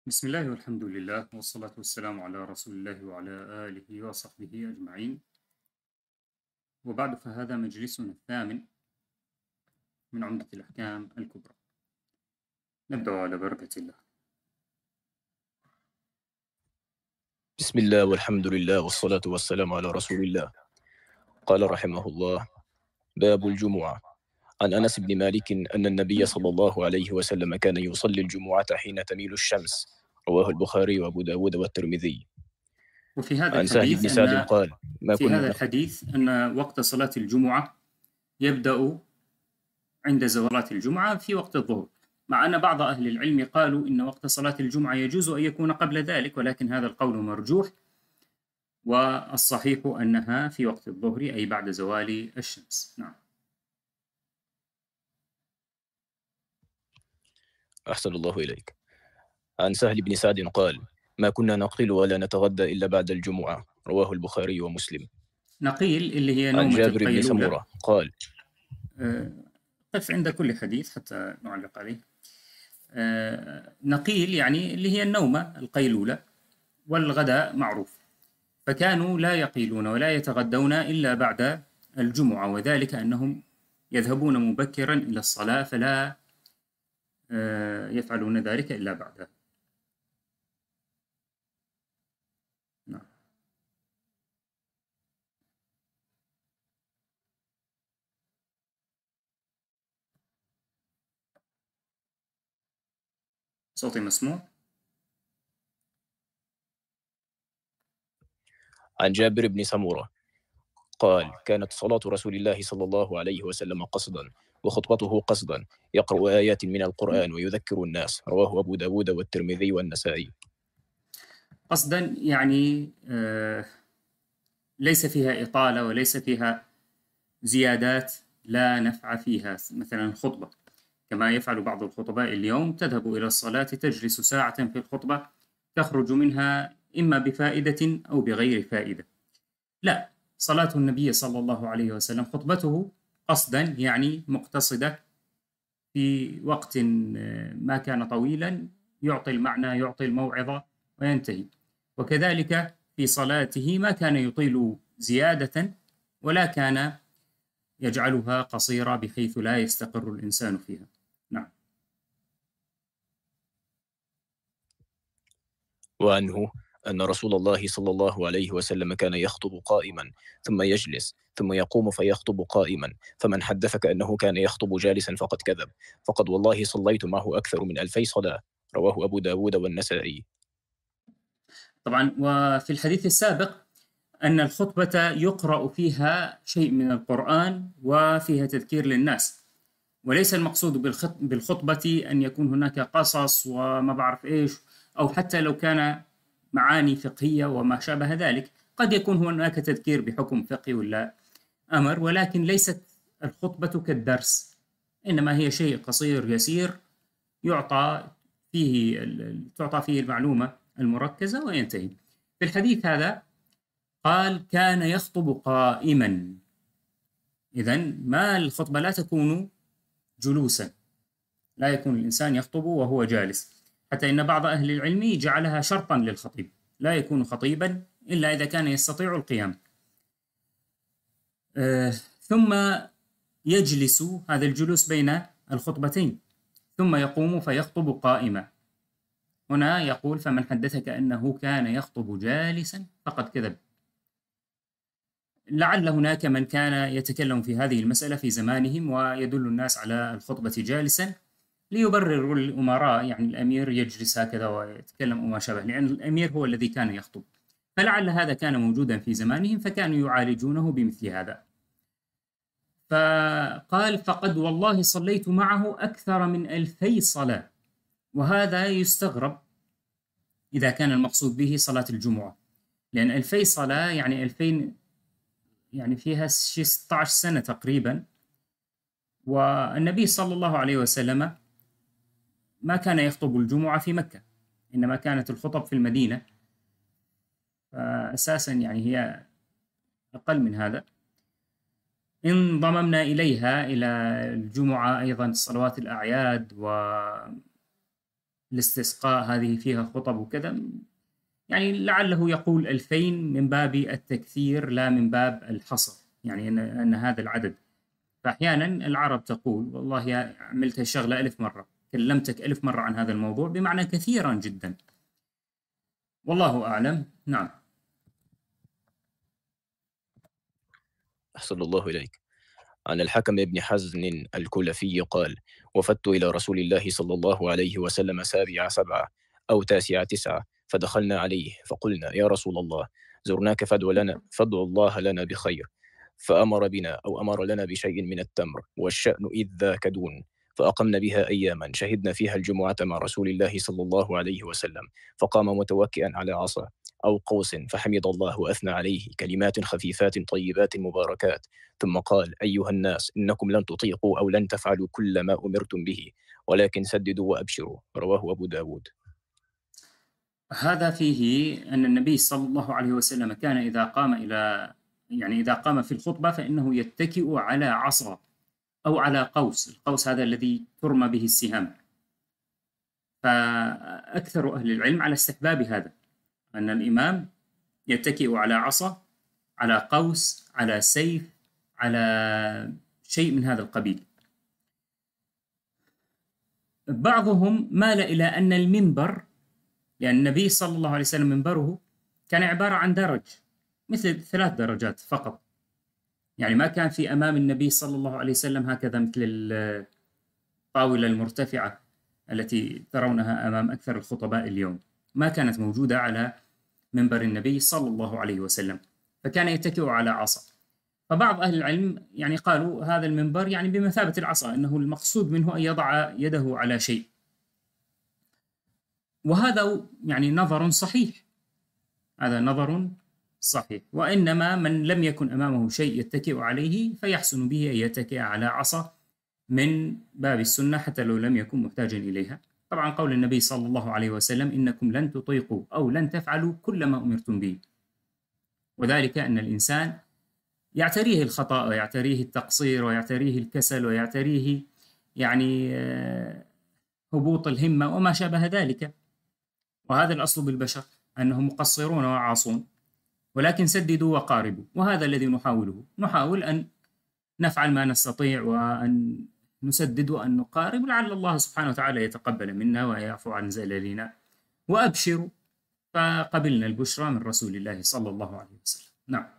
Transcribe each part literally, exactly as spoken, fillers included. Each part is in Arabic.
بسم الله والحمد لله والصلاة والسلام على رسول الله وعلى آله وصحبه أجمعين. وبعد فهذا مجلسنا الثامن من عمدة الأحكام الكبرى. نبدأ على بركة الله. بسم الله والحمد لله والصلاة والسلام على رسول الله. قال رحمه الله: باب الجمعة. عن أنس بن مالك أن النبي صلى الله عليه وسلم كان يصلي الجمعة حين تميل الشمس. رواه البخاري وأبو داود والترمذي. وفي هذا عن سهل الحديث بن سعد أن قال: ما في كنا هذا نخ... الحديث أن وقت صلاة الجمعة يبدأ عند زوالات الجمعة في وقت الظهر، مع أن بعض أهل العلم قالوا إن وقت صلاة الجمعة يجوز أن يكون قبل ذلك، ولكن هذا القول مرجوح، والصحيح أنها في وقت الظهر أي بعد زوال الشمس. نعم. أحسن الله إليك. عن سهل بن سعد قال: ما كنا نقيل ولا نتغدى إلا بعد الجمعة. رواه البخاري ومسلم. نقيل اللي هي عن نومة جابر بن القيلولة. سمورة قال: آه، قف عند كل حديث حتى نعلق عليه. آه، نقيل يعني اللي هي النومة القيلولة، والغداء معروف، فكانوا لا يقيلون ولا يتغدون إلا بعد الجمعة، وذلك أنهم يذهبون مبكرا إلى الصلاة فلا آه، يفعلون ذلك إلا بعدها. نعم. صوتي مسموع؟ عن جابر بن سمورة قال: كانت صلاة رسول الله صلى الله عليه وسلم قصدا، وخطبته قصدا، يقرأ آيات من القرآن ويذكر الناس. رواه أبو داود والترمذي والنسائي. قصدا يعني آه، ليس فيها إطالة وليس فيها زيادات لا نفع فيها، مثلا الخطبة كما يفعل بعض الخطباء اليوم، تذهب إلى الصلاة تجلس ساعة في الخطبة تخرج منها إما بفائدة أو بغير فائدة. لا، صلاة النبي صلى الله عليه وسلم خطبته قصدا يعني مقتصدة في وقت ما كان طويلا، يعطي المعنى يعطي الموعظة وينتهي. وكذلك في صلاته ما كان يطيل زيادة ولا كان يجعلها قصيرة بحيث لا يستقر الإنسان فيها. نعم. وعنه أن رسول الله صلى الله عليه وسلم كان يخطب قائما ثم يجلس ثم يقوم فيخطب قائما، فمن حدثك أنه كان يخطب جالسا فقد كذب، فقد والله صليت معه أكثر من ألفي صلاة. رواه أبو داود والنسائي. طبعا، وفي الحديث السابق أن الخطبة يقرأ فيها شيء من القرآن وفيها تذكير للناس، وليس المقصود بالخطبة أن يكون هناك قصص وما بعرف إيش، أو حتى لو كان معاني فقهية وما شابه ذلك، قد يكون هناك تذكير بحكم فقهي ولا أمر، ولكن ليست الخطبة كالدرس، إنما هي شيء قصير يسير يعطى فيه تعطى فيه المعلومة المركزة وينتهي. في الحديث هذا قال كان يخطب قائما، إذن ما الخطبة لا تكون جلوسا، لا يكون الإنسان يخطب وهو جالس، حتى إن بعض أهل العلم جعلها شرطا للخطيب، لا يكون خطيبا إلا إذا كان يستطيع القيام. آه ثم يجلس، هذا الجلوس بين الخطبتين، ثم يقوم فيخطب قائما. هنا يقول فمن حدثك أنه كان يخطب جالسا فقد كذب. لعل هناك من كان يتكلم في هذه المسألة في زمانهم ويدل الناس على الخطبة جالسا ليبرروا الأمراء، يعني الأمير يجلس هكذا ويتكلم وما شابه، لأن الأمير هو الذي كان يخطب، فلعل هذا كان موجودا في زمانهم فكانوا يعالجونه بمثل هذا. فقال فقد والله صليت معه أكثر من ألفي صلاة، وهذا يستغرب إذا كان المقصود به صلاة الجمعة، لأن ألفي صلاة يعني ألفين، يعني فيها شيء ستة عشر سنة تقريبا، والنبي صلى الله عليه وسلم ما كان يخطب الجمعة في مكة، إنما كانت الخطب في المدينة، فأساسا يعني هي أقل من هذا. إن ضممنا إليها إلى الجمعة أيضا صلوات الأعياد و الاستسقاء هذه فيها خطب وكذا، يعني لعله يقول ألفين من باب التكثير لا من باب الحصر، يعني أن, أن هذا العدد. فأحيانا العرب تقول والله يا عملت الشغلة ألف مرة، كلمتك ألف مرة عن هذا الموضوع، بمعنى كثيرا جدا. والله أعلم. نعم. أحسن الله إليك. عن الحكم بن حزن الكلفي قال: وفدت إلى رسول الله صلى الله عليه وسلم سابع سبعة أو تاسع تسعة، فدخلنا عليه فقلنا: يا رسول الله، زرناك فادع لنا فادع الله لنا بخير، فأمر بنا أو أمر لنا بشيء من التمر، والشأن إذ ذاك دون. فأقمنا بها أياما شهدنا فيها الجمعة مع رسول الله صلى الله عليه وسلم، فقام متوكئا على عصا أو قوس فحمد الله وأثنى عليه كلمات خفيفات طيبات مباركات، ثم قال: أيها الناس، إنكم لن تطيقوا أو لن تفعلوا كل ما أمرتم به، ولكن سددوا وأبشروا. رواه أبو داود. هذا فيه أن النبي صلى الله عليه وسلم كان إذا قام إلى يعني إذا قام في الخطبة فإنه يتكئ على عصا أو على قوس. القوس هذا الذي ترمى به السهام. فأكثر أهل العلم على استحباب هذا، أن الإمام يتكئ على عصا، على قوس، على سيف، على شيء من هذا القبيل. بعضهم مال إلى أن المنبر، لأن النبي صلى الله عليه وسلم منبره كان عبارة عن درج، مثل ثلاث درجات فقط، يعني ما كان في أمام النبي صلى الله عليه وسلم هكذا مثل الطاولة المرتفعة التي ترونها أمام أكثر الخطباء اليوم، ما كانت موجودة على منبر النبي صلى الله عليه وسلم، فكان يتكئ على عصا. فبعض أهل العلم يعني قالوا هذا المنبر يعني بمثابة العصا، أنه المقصود منه أن يضع يده على شيء، وهذا يعني نظر صحيح، هذا نظر صحيح. وإنما من لم يكن أمامه شيء يتكئ عليه فيحسن به أن يتكئ على عصا من باب السنة حتى لو لم يكن محتاجا إليها. طبعا قول النبي صلى الله عليه وسلم: إنكم لن تطيقوا أو لن تفعلوا كل ما أمرتم به، وذلك أن الإنسان يعتريه الخطأ ويعتريه التقصير ويعتريه الكسل ويعتريه يعني هبوط الهمة وما شابه ذلك، وهذا الأصل بالبشر أنهم مقصرون وعاصون، ولكن سددوا وقاربوا، وهذا الذي نحاوله. نحاول أن نفعل ما نستطيع وأن نسدد وأن نقارب، لعل الله سبحانه وتعالى يتقبل منا ويعفو عن زللنا. وأبشروا، فقبلنا البشرى من رسول الله صلى الله عليه وسلم. نعم.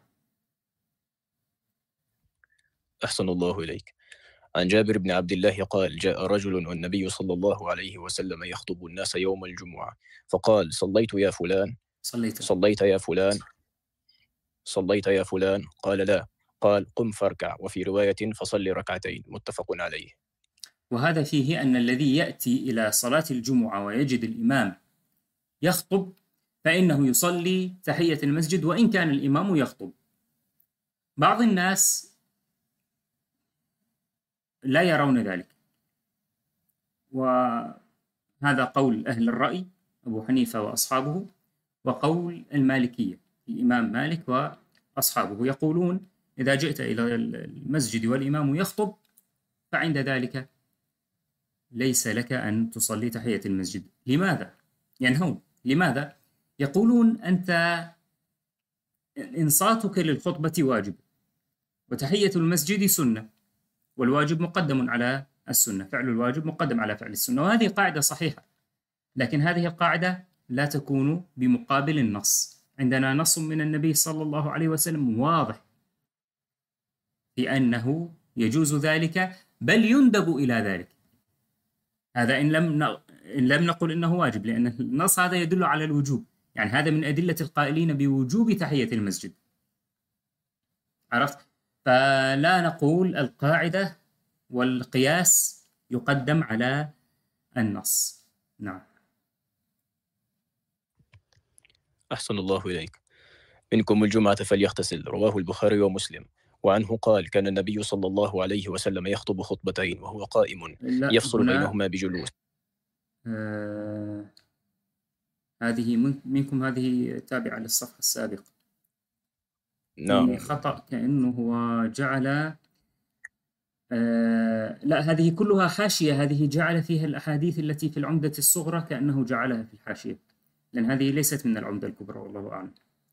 أحسن الله إليك. عن جابر بن عبد الله قال: جاء رجل والنبي صلى الله عليه وسلم يخطب الناس يوم الجمعة، فقال: صليت يا فلان؟ صليت صليت يا فلان؟ صليت يا فلان؟ قال: لا. قال: قم فاركع. وفي رواية: فصل ركعتين. متفق عليه. وهذا فيه أن الذي يأتي إلى صلاة الجمعة ويجد الإمام يخطب فإنه يصلي تحية المسجد وإن كان الإمام يخطب. بعض الناس لا يرون ذلك، وهذا قول أهل الرأي أبو حنيفة وأصحابه، وقول المالكية الإمام مالك وأصحابه، يقولون إذا جئت إلى المسجد والإمام يخطب فعند ذلك ليس لك أن تصلي تحية المسجد. لماذا؟ ينهون. لماذا؟ يقولون أنت إنصاتك للخطبة واجب، وتحية المسجد سنة، والواجب مقدم على السنة، فعل الواجب مقدم على فعل السنة، وهذه قاعدة صحيحة، لكن هذه القاعدة لا تكون بمقابل النص. عندنا نص من النبي صلى الله عليه وسلم واضح في أنه يجوز ذلك، بل يندب إلى ذلك. هذا إن لم إن لم نقل إنه واجب، لأن النص هذا يدل على الوجوب، يعني هذا من أدلة القائلين بوجوب تحية المسجد. عرفت؟ فلا نقول القاعدة والقياس يقدم على النص. نعم. أحسن الله إليك. منكم الجمعة فليغتسل. رواه البخاري ومسلم. وعنه قال: كان النبي صلى الله عليه وسلم يخطب خطبتين وهو قائم يفصل بينهما بجلوس. آه هذه من منكم هذه تابعة للصفحة السابقة. نعم. في خطأ كأنه هو جعل آه لا، هذه كلها حاشية، هذه جعل فيها الأحاديث التي في العمدة الصغرى كأنه جعلها في الحاشية، لأن هذه ليست من العمدة الكبرى والله أعلم.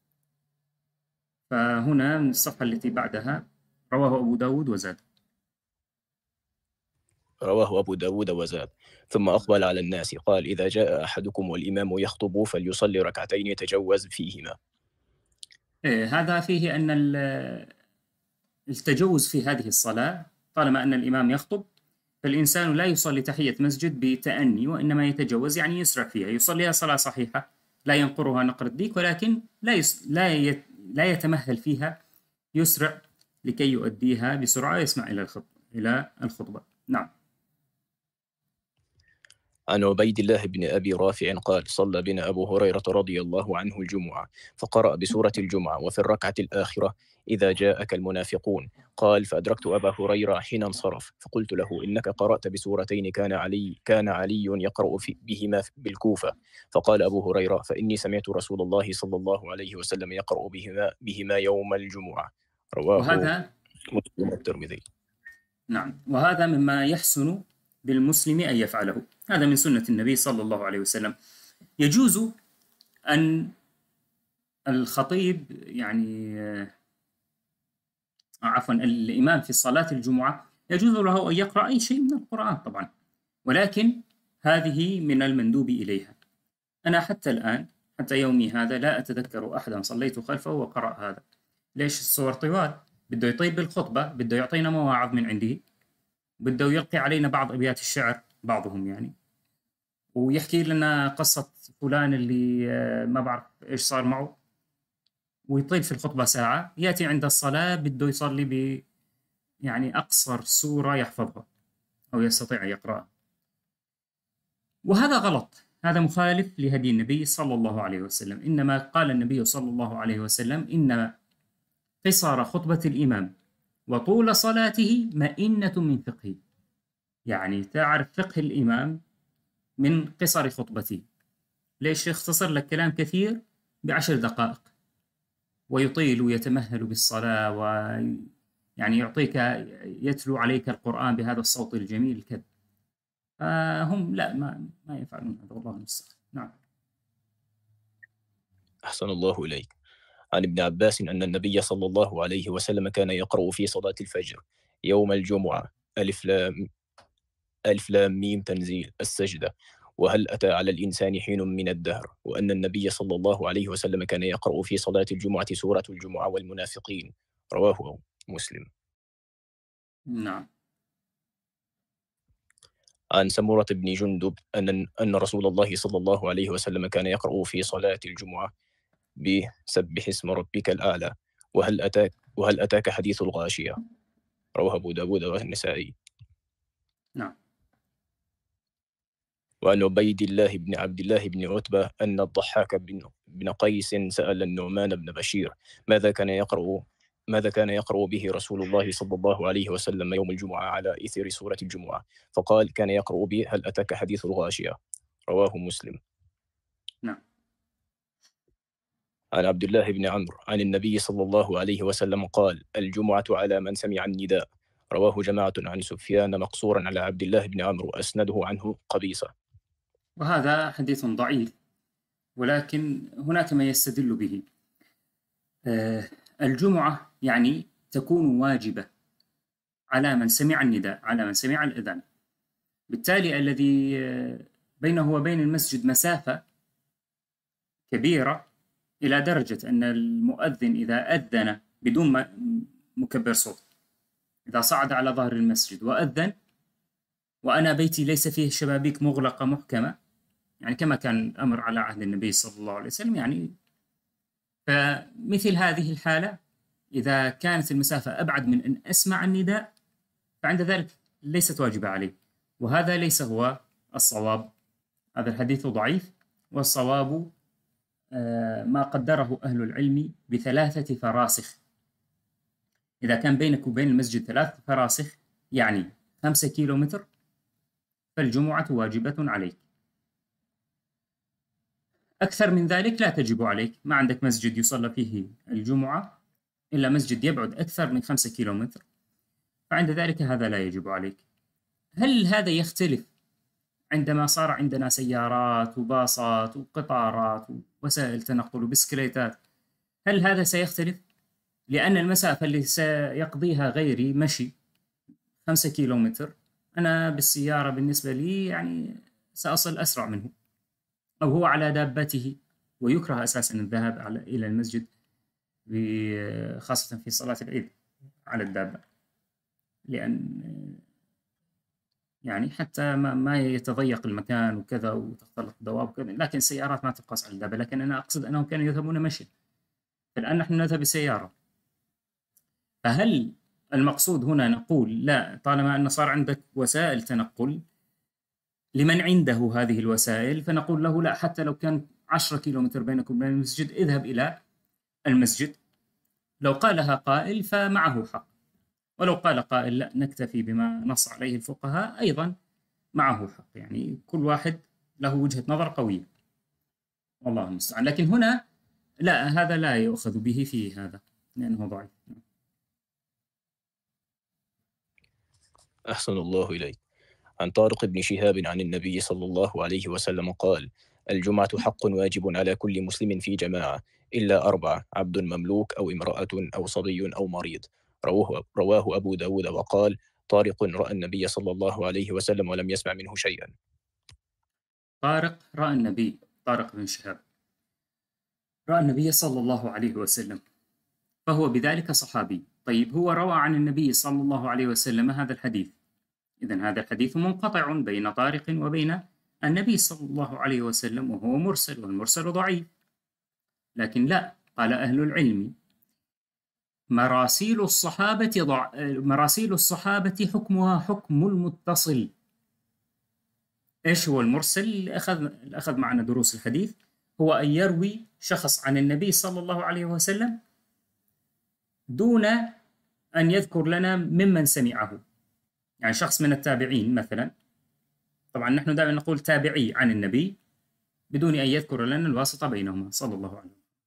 فهنا من الصفحة التي بعدها رواه أبو داود وزاد. رواه أبو داود وزاد: ثم أقبل على الناس قال: إذا جاء أحدكم والإمام يخطب فليصلي ركعتين يتجوز فيهما. إيه، هذا فيه أن التجوز في هذه الصلاة طالما أن الإمام يخطب، فالإنسان لا يصلي تحية مسجد بتأني، وإنما يتجوز يعني يسرع فيها، يصليها صلاة صحيحة لا ينقرها نقر الديك، ولكن لا يس... لا ي... لا يتمهل فيها، يسرع لكي يؤديها بسرعة ويسمع إلى الخطبة إلى الخطبة. نعم. عن عبيد الله بن أبي رافع قال: صلى بنا أبو هريرة رضي الله عنه الجمعة، فقرأ بسورة الجمعة وفي الركعة الآخرة: إذا جاءك المنافقون. قال: فأدركت أبا هريرة حين انصرف، فقلت له: إنك قرأت بسورتين كان علي كان علي يقرأ في بهما بالكوفة. فقال أبو هريرة: فإني سمعت رسول الله صلى الله عليه وسلم يقرأ بهما بهما يوم الجمعة. رواه وهذا مسلم والترمذي. نعم، وهذا مما يحسن بالمسلم أن يفعله، هذا من سنة النبي صلى الله عليه وسلم. يجوز أن الخطيب يعني آه، عفوا الإمام في صلاة الجمعة يجوز له أن يقرأ أي شيء من القرآن طبعا، ولكن هذه من المندوب إليها. أنا حتى الآن، حتى يومي هذا، لا أتذكر أحدا صليت خلفه وقرأ هذا. ليش؟ الصور طوال، بده يطيب بالخطبة، بده يعطينا مواعظ من عنده، بده يلقي علينا بعض أبيات الشعر بعضهم يعني، ويحكي لنا قصة فلان اللي آه، ما بعرف إيش صار معه، ويطيل في الخطبة ساعة، يأتي عند الصلاة بده يصلي ب يعني أقصر سورة يحفظها أو يستطيع أن يقرأها، وهذا غلط، هذا مخالف لهدي النبي صلى الله عليه وسلم. إنما قال النبي صلى الله عليه وسلم: إن قصر خطبة الإمام وطول صلاته مئنة من فقهه، يعني تعرف فقه الإمام من قصر خطبته. ليش يختصر لك كلام كثير بعشر دقائق، ويطيل ويتمهل بالصلاة، ويعني يعطيك يتلو عليك القرآن بهذا الصوت الجميل كذا. فهم لا، ما ما يفعلون هذا، والله المستعان. نعم. أحسن الله إليك. عن ابن عباس أن النبي صلى الله عليه وسلم كان يقرأ في صلاة الفجر يوم الجمعة: ألف لام ألف لام ميم تنزيل، السجدة، وهل أتى على الإنسان حين من الدهر. وأن النبي صلى الله عليه وسلم كان يقرأ في صلاة الجمعة سورة الجمعة والمنافقين. رواه مسلم. نعم. عن سمرة بن جندب أن أن رسول الله صلى الله عليه وسلم كان يقرأ في صلاة الجمعة بسبح اسم ربك الأعلى، وهل أتاك وهل أتاك حديث الغاشية. رواه أبو داود والنسائي. نعم. وعن عبيد الله بن عبد الله بن عتبة أن الضحاك بن بن قيس سأل النعمان بن بشير: ماذا كان يقرأ ماذا كان يقرأ به رسول الله صلى الله عليه وسلم يوم الجمعة على إثر سورة الجمعة؟ فقال: كان يقرأ به هل أتاك حديث الغاشية. رواه مسلم. نعم. عن عبد الله بن عمرو عن النبي صلى الله عليه وسلم قال: الجمعة على من سمع النداء. رواه جماعة عن سفيان مقصورا على عبد الله بن عمرو، أسنده عنه قبيصة. وهذا حديث ضعيف، ولكن هناك ما يستدل به. آه الجمعة يعني تكون واجبة على من سمع النداء، على من سمع الأذان، بالتالي الذي آه بينه وبين المسجد مسافة كبيرة إلى درجة أن المؤذن إذا أذن بدون مكبر صوت، إذا صعد على ظهر المسجد وأذن وأنا بيتي ليس فيه شبابيك مغلقة محكمة، يعني كما كان الأمر على عهد النبي صلى الله عليه وسلم، يعني فمثل هذه الحالة إذا كانت المسافة أبعد من أن أسمع النداء فعند ذلك ليست واجبة علي، وهذا ليس هو الصواب. هذا الحديث ضعيف، والصواب ما قدره أهل العلم بثلاثة فراسخ. إذا كان بينك وبين المسجد ثلاثة فراسخ يعني خمسة كيلو متر، فالجمعة واجبة عليك. أكثر من ذلك لا تجب عليك، ما عندك مسجد يصلى فيه الجمعة إلا مسجد يبعد أكثر من خمسة كيلو متر، فعند ذلك هذا لا يجب عليك. هل هذا يختلف عندما صار عندنا سيارات وباصات وقطارات ووسائل تنقل وبسكليتات؟ هل هذا سيختلف؟ لأن المسافة اللي سيقضيها غيري مشي خمسة كيلومتر، أنا بالسيارة بالنسبة لي يعني سأصل أسرع منه، أو هو على دابته. ويكره أساسا الذهاب على إلى المسجد خاصة في صلاة العيد على الدابة، لأن يعني حتى ما, ما يتضيق المكان وكذا وتختلط الدواب وكذا. لكن السيارات ما تقاس على الدابة، لكن أنا أقصد أنهم كانوا يذهبون مشي، فالآن نحن نذهب بسيارة. فهل المقصود هنا نقول لا، طالما أن صار عندك وسائل تنقل لمن عنده هذه الوسائل فنقول له لا، حتى لو كان عشرة كيلومتر بينكم وبين المسجد اذهب إلى المسجد. لو قالها قائل فمعه حق، ولو قال قائل لا نكتفي بما نص عليه الفقهاء أيضا معه حق. يعني كل واحد له وجهة نظر قوية، والله المستعان. لكن هنا لا، هذا لا يؤخذ به في هذا لأنه ضعيف. أحسن الله إليك. عن طارق بن شهاب عن النبي صلى الله عليه وسلم قال: الجمعة حق واجب على كل مسلم في جماعة إلا أربعة: عبد مملوك أو امرأة أو صبي أو مريض. رواه, رواه أبو داود. وقال: طارق رأى النبي صلى الله عليه وسلم ولم يسمع منه شيئا. طارق رأى النبي، طارق بن شهاب رأى النبي صلى الله عليه وسلم، فهو بذلك صحابي. طيب هو روى عن النبي صلى الله عليه وسلم هذا الحديث، إذن هذا الحديث منقطع بين طارق وبين النبي صلى الله عليه وسلم، وهو مرسل، والمرسل ضعيف. لكن لا، قال أهل العلم مراسيل الصحابة ضع... مراسيل الصحابة حكمها حكم المتصل. إيش هو المرسل؟ أخذ أخذ معنا دروس الحديث، هو أن يروي شخص عن النبي صلى الله عليه وسلم دون أن يذكر لنا ممن سمعه. يعني شخص من التابعين مثلا، طبعا نحن دائما نقول تابعي عن النبي بدون أن يذكر لنا الواسطة بينهما صلى الله عليه وسلم.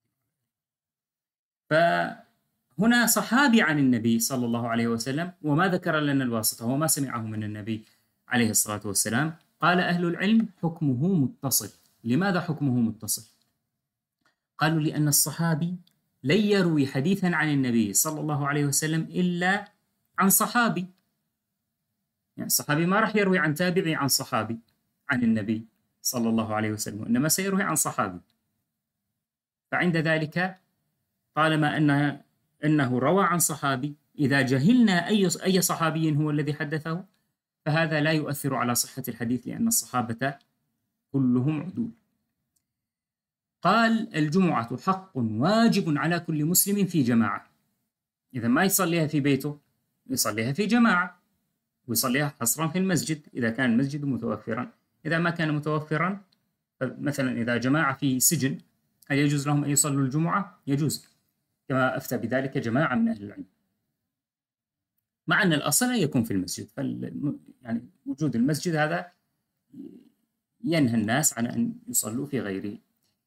فهنا صحابي عن النبي صلى الله عليه وسلم وما ذكر لنا الواسطة، وما سمعه من النبي عليه الصلاة والسلام. قال أهل العلم حكمه متصل. لماذا حكمه متصل؟ قالوا لأن الصحابي لن يروي حديثا عن النبي صلى الله عليه وسلم إلا عن صحابي. يعني الصحابي ما راح يروي عن تابعي عن صحابي عن النبي صلى الله عليه وسلم، إنما سيروي عن صحابي. فعند ذلك طالما أن أنه روى عن صحابي، إذا جهلنا أي أي صحابي هو الذي حدثه فهذا لا يؤثر على صحة الحديث، لأن الصحابة كلهم عدول. قال: الجمعة حق واجب على كل مسلم في جماعة. إذا ما يصليها في بيته، يصليها في جماعة، ويصليها حصرا في المسجد إذا كان المسجد متوفرا. إذا ما كان متوفرا، مثلا إذا جماعة في سجن، هل يجوز لهم أن يصلوا الجمعة؟ يجوز، كما أفتى بذلك جماعة من أهل العلم، مع أن الأصل أن يكون في المسجد. فال... يعني وجود المسجد هذا ينهى الناس عن أن يصلوا في غيره.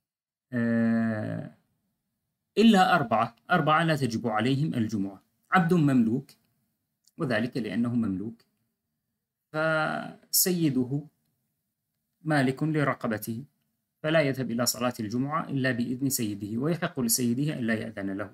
إلا أربعة أربعة لا تجب عليهم الجمعة: عبد مملوك، وذلك لأنه مملوك فسيده مالك لرقبته، فلا يذهب إلى صلاة الجمعة إلا بإذن سيده، ويحق لسيده أن لا يأذن له.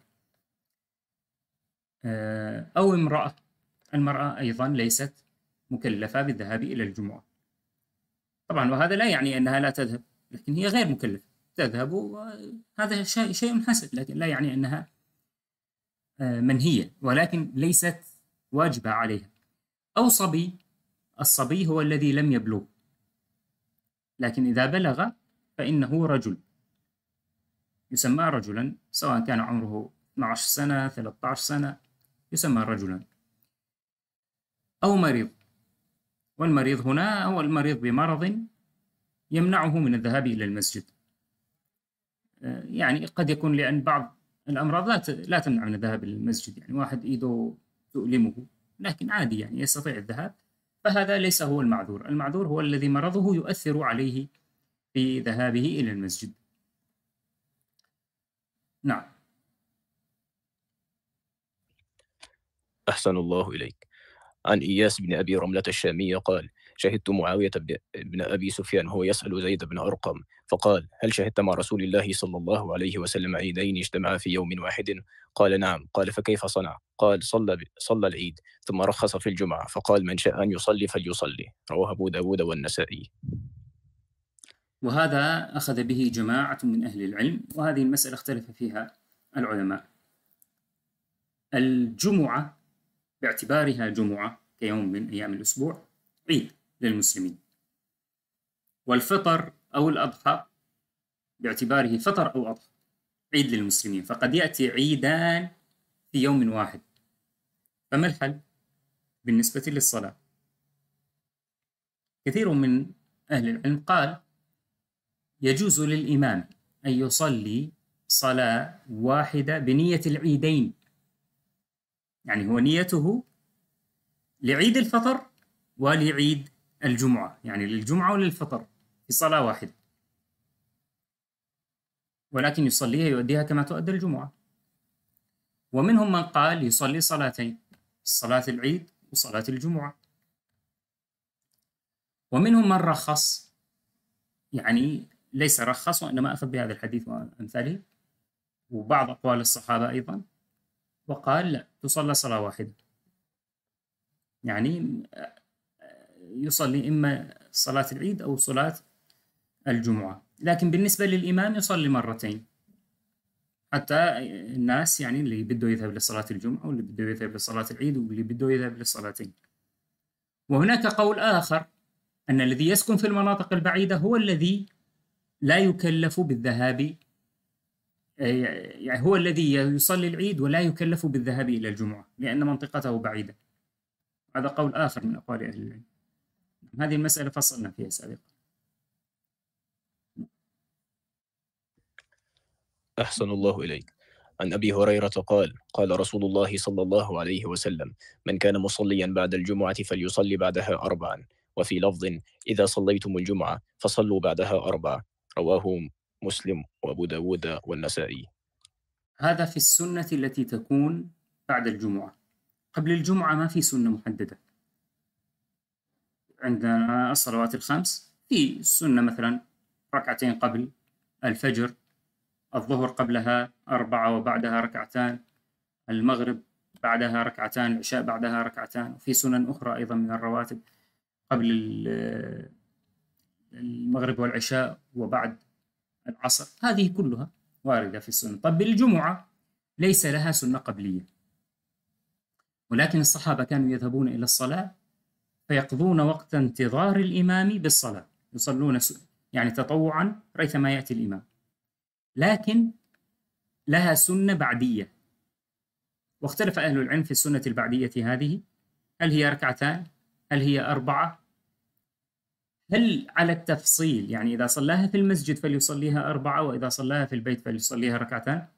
أو امرأة، المرأة أيضا ليست مكلفة بالذهاب إلى الجمعة طبعا، وهذا لا يعني أنها لا تذهب، لكن هي غير مكلفة، تذهب، هذا شيء شيء حسن، لكن لا يعني أنها منهية، ولكن ليست واجبة عليها. أو صبي، الصبي هو الذي لم يبلغ، لكن إذا بلغ فإنه رجل، يسمى رجلا، سواء كان عمره اثنتي عشرة سنة ثلاثة عشر سنة، يسمى رجلا. أو مريض، والمريض هنا هو المريض بمرض يمنعه من الذهاب إلى المسجد. يعني قد يكون لأن بعض الأمراض لا لا تمنع من الذهاب إلى المسجد، يعني واحد إيده تؤلمه لكن عادي يعني يستطيع الذهاب، فهذا ليس هو المعذور. المعذور هو الذي مرضه يؤثر عليه في ذهابه إلى المسجد. نعم. أحسن الله إليك. عن إياس بن أبي رملة الشامي قال: شهدت معاوية بن أبي سفيان هو يسأل زيد بن أرقم فقال: هل شهدت مع رسول الله صلى الله عليه وسلم عيدين اجتمعا في يوم واحد؟ قال: نعم. قال: فكيف صنع؟ قال: صلى, صلى العيد ثم رخص في الجمعة فقال: من شاء أن يصلي فليصلي. رواه أبو داود والنسائي. وهذا أخذ به جماعة من أهل العلم، وهذه المسألة اختلف فيها العلماء. الجمعة باعتبارها جمعة كيوم من أيام الأسبوع عيد للمسلمين، والفطر أو الأضحى باعتباره فطر أو أضحى عيد للمسلمين، فقد يأتي عيدان في يوم واحد. فما الحل بالنسبة للصلاة؟ كثير من أهل العلم قال يجوز للإمام أن يصلي صلاة واحدة بنية العيدين، يعني هو نيته لعيد الفطر ولعيد الجمعة، يعني للجمعة وللفطر في صلاة واحدة، ولكن يصليها يؤديها كما تؤدى الجمعة. ومنهم من قال يصلي صلاتين، صلاة العيد وصلاة الجمعة. ومنهم من رخص، يعني ليس رخص وإنما أخذ بهذا الحديث وأمثاله وبعض أقوال الصحابة أيضا، وقال لا، تصلى صلاة واحدة، يعني يصلي إما صلاة العيد أو صلاة الجمعة، لكن بالنسبة للإمام يصلي مرتين، حتى الناس يعني اللي بده يذهب لصلاة الجمعة واللي بده يذهب لصلاة العيد واللي بده يذهب للصلاتين. وهناك قول آخر أن الذي يسكن في المناطق البعيدة هو الذي لا يكلف بالذهاب، يعني هو الذي يصلي العيد ولا يكلف بالذهاب إلى الجمعة لأن منطقته بعيدة. هذا قول آخر من أقوال أهل العلم. هذه المسألة فصلنا فيها سابقا. أحسن الله إليك. عن أبي هريرة قال: قال رسول الله صلى الله عليه وسلم: من كان مصليا بعد الجمعة فليصلي بعدها أربعا. وفي لفظ: إذا صليتم الجمعة فصلوا بعدها أربعة. رواه مسلم وأبو داود والنسائي. هذا في السنة التي تكون بعد الجمعة. قبل الجمعة ما في سنة محددة. عندنا الصلوات الخمس في سنة مثلا ركعتين قبل الفجر، الظهر قبلها أربعة وبعدها ركعتان، المغرب بعدها ركعتان، العشاء بعدها ركعتان، وفي سنن أخرى أيضا من الرواتب قبل المغرب والعشاء وبعد العصر. هذه كلها واردة في السنة. طب الجمعة ليس لها سنة قبلية، ولكن الصحابة كانوا يذهبون إلى الصلاة فيقضون وقت انتظار الإمام بالصلاة، يصلون يعني تطوعا ريثما يأتي الإمام، لكن لها سنة بعدية. واختلف أهل العلم في السنة البعدية هذه، هل هي ركعتان؟ هل هي أربعة؟ هل على التفصيل، يعني إذا صلاها في المسجد فليصليها أربعة، وإذا صلاها في البيت فليصليها ركعتان؟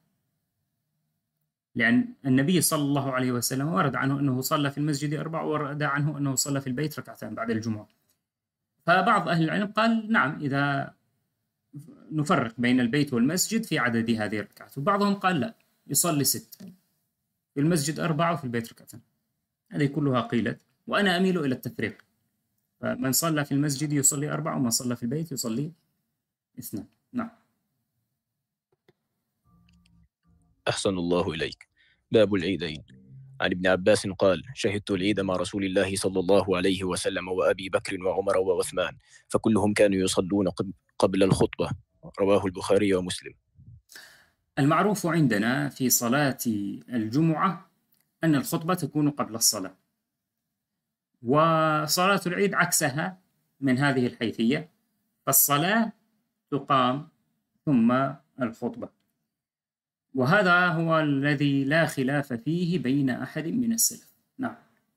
لأن النبي صلى الله عليه وسلم ورد عنه أنه صلى في المسجد أربعة، ورد عنه أنه صلى في البيت ركعتان بعد الجمعة. فبعض أهل العلم قال نعم، إذا نفرق بين البيت والمسجد في عدد هذه الركعات، وبعضهم قال لا، يصلي ست، في المسجد أربعة وفي البيت ركعتان. هذه كلها قيلت، وأنا أميل إلى التفريق، فمن صلى في المسجد يصلي أربعة، ومن صلى في البيت يصلي اثنان. نعم. أحسن الله إليك. باب العيدين. عن ابن عباس قال: شهدت العيد مع رسول الله صلى الله عليه وسلم وأبي بكر وعمر وعثمان، فكلهم كانوا يصلون قبل الخطبة. رواه البخاري ومسلم. المعروف عندنا في صلاة الجمعة أن الخطبة تكون قبل الصلاة، وصلاة العيد عكسها من هذه الحيثية، فالصلاة تقام ثم الخطبة، وهذا هو الذي لا خلاف فيه بين أحد من السلف. نعم.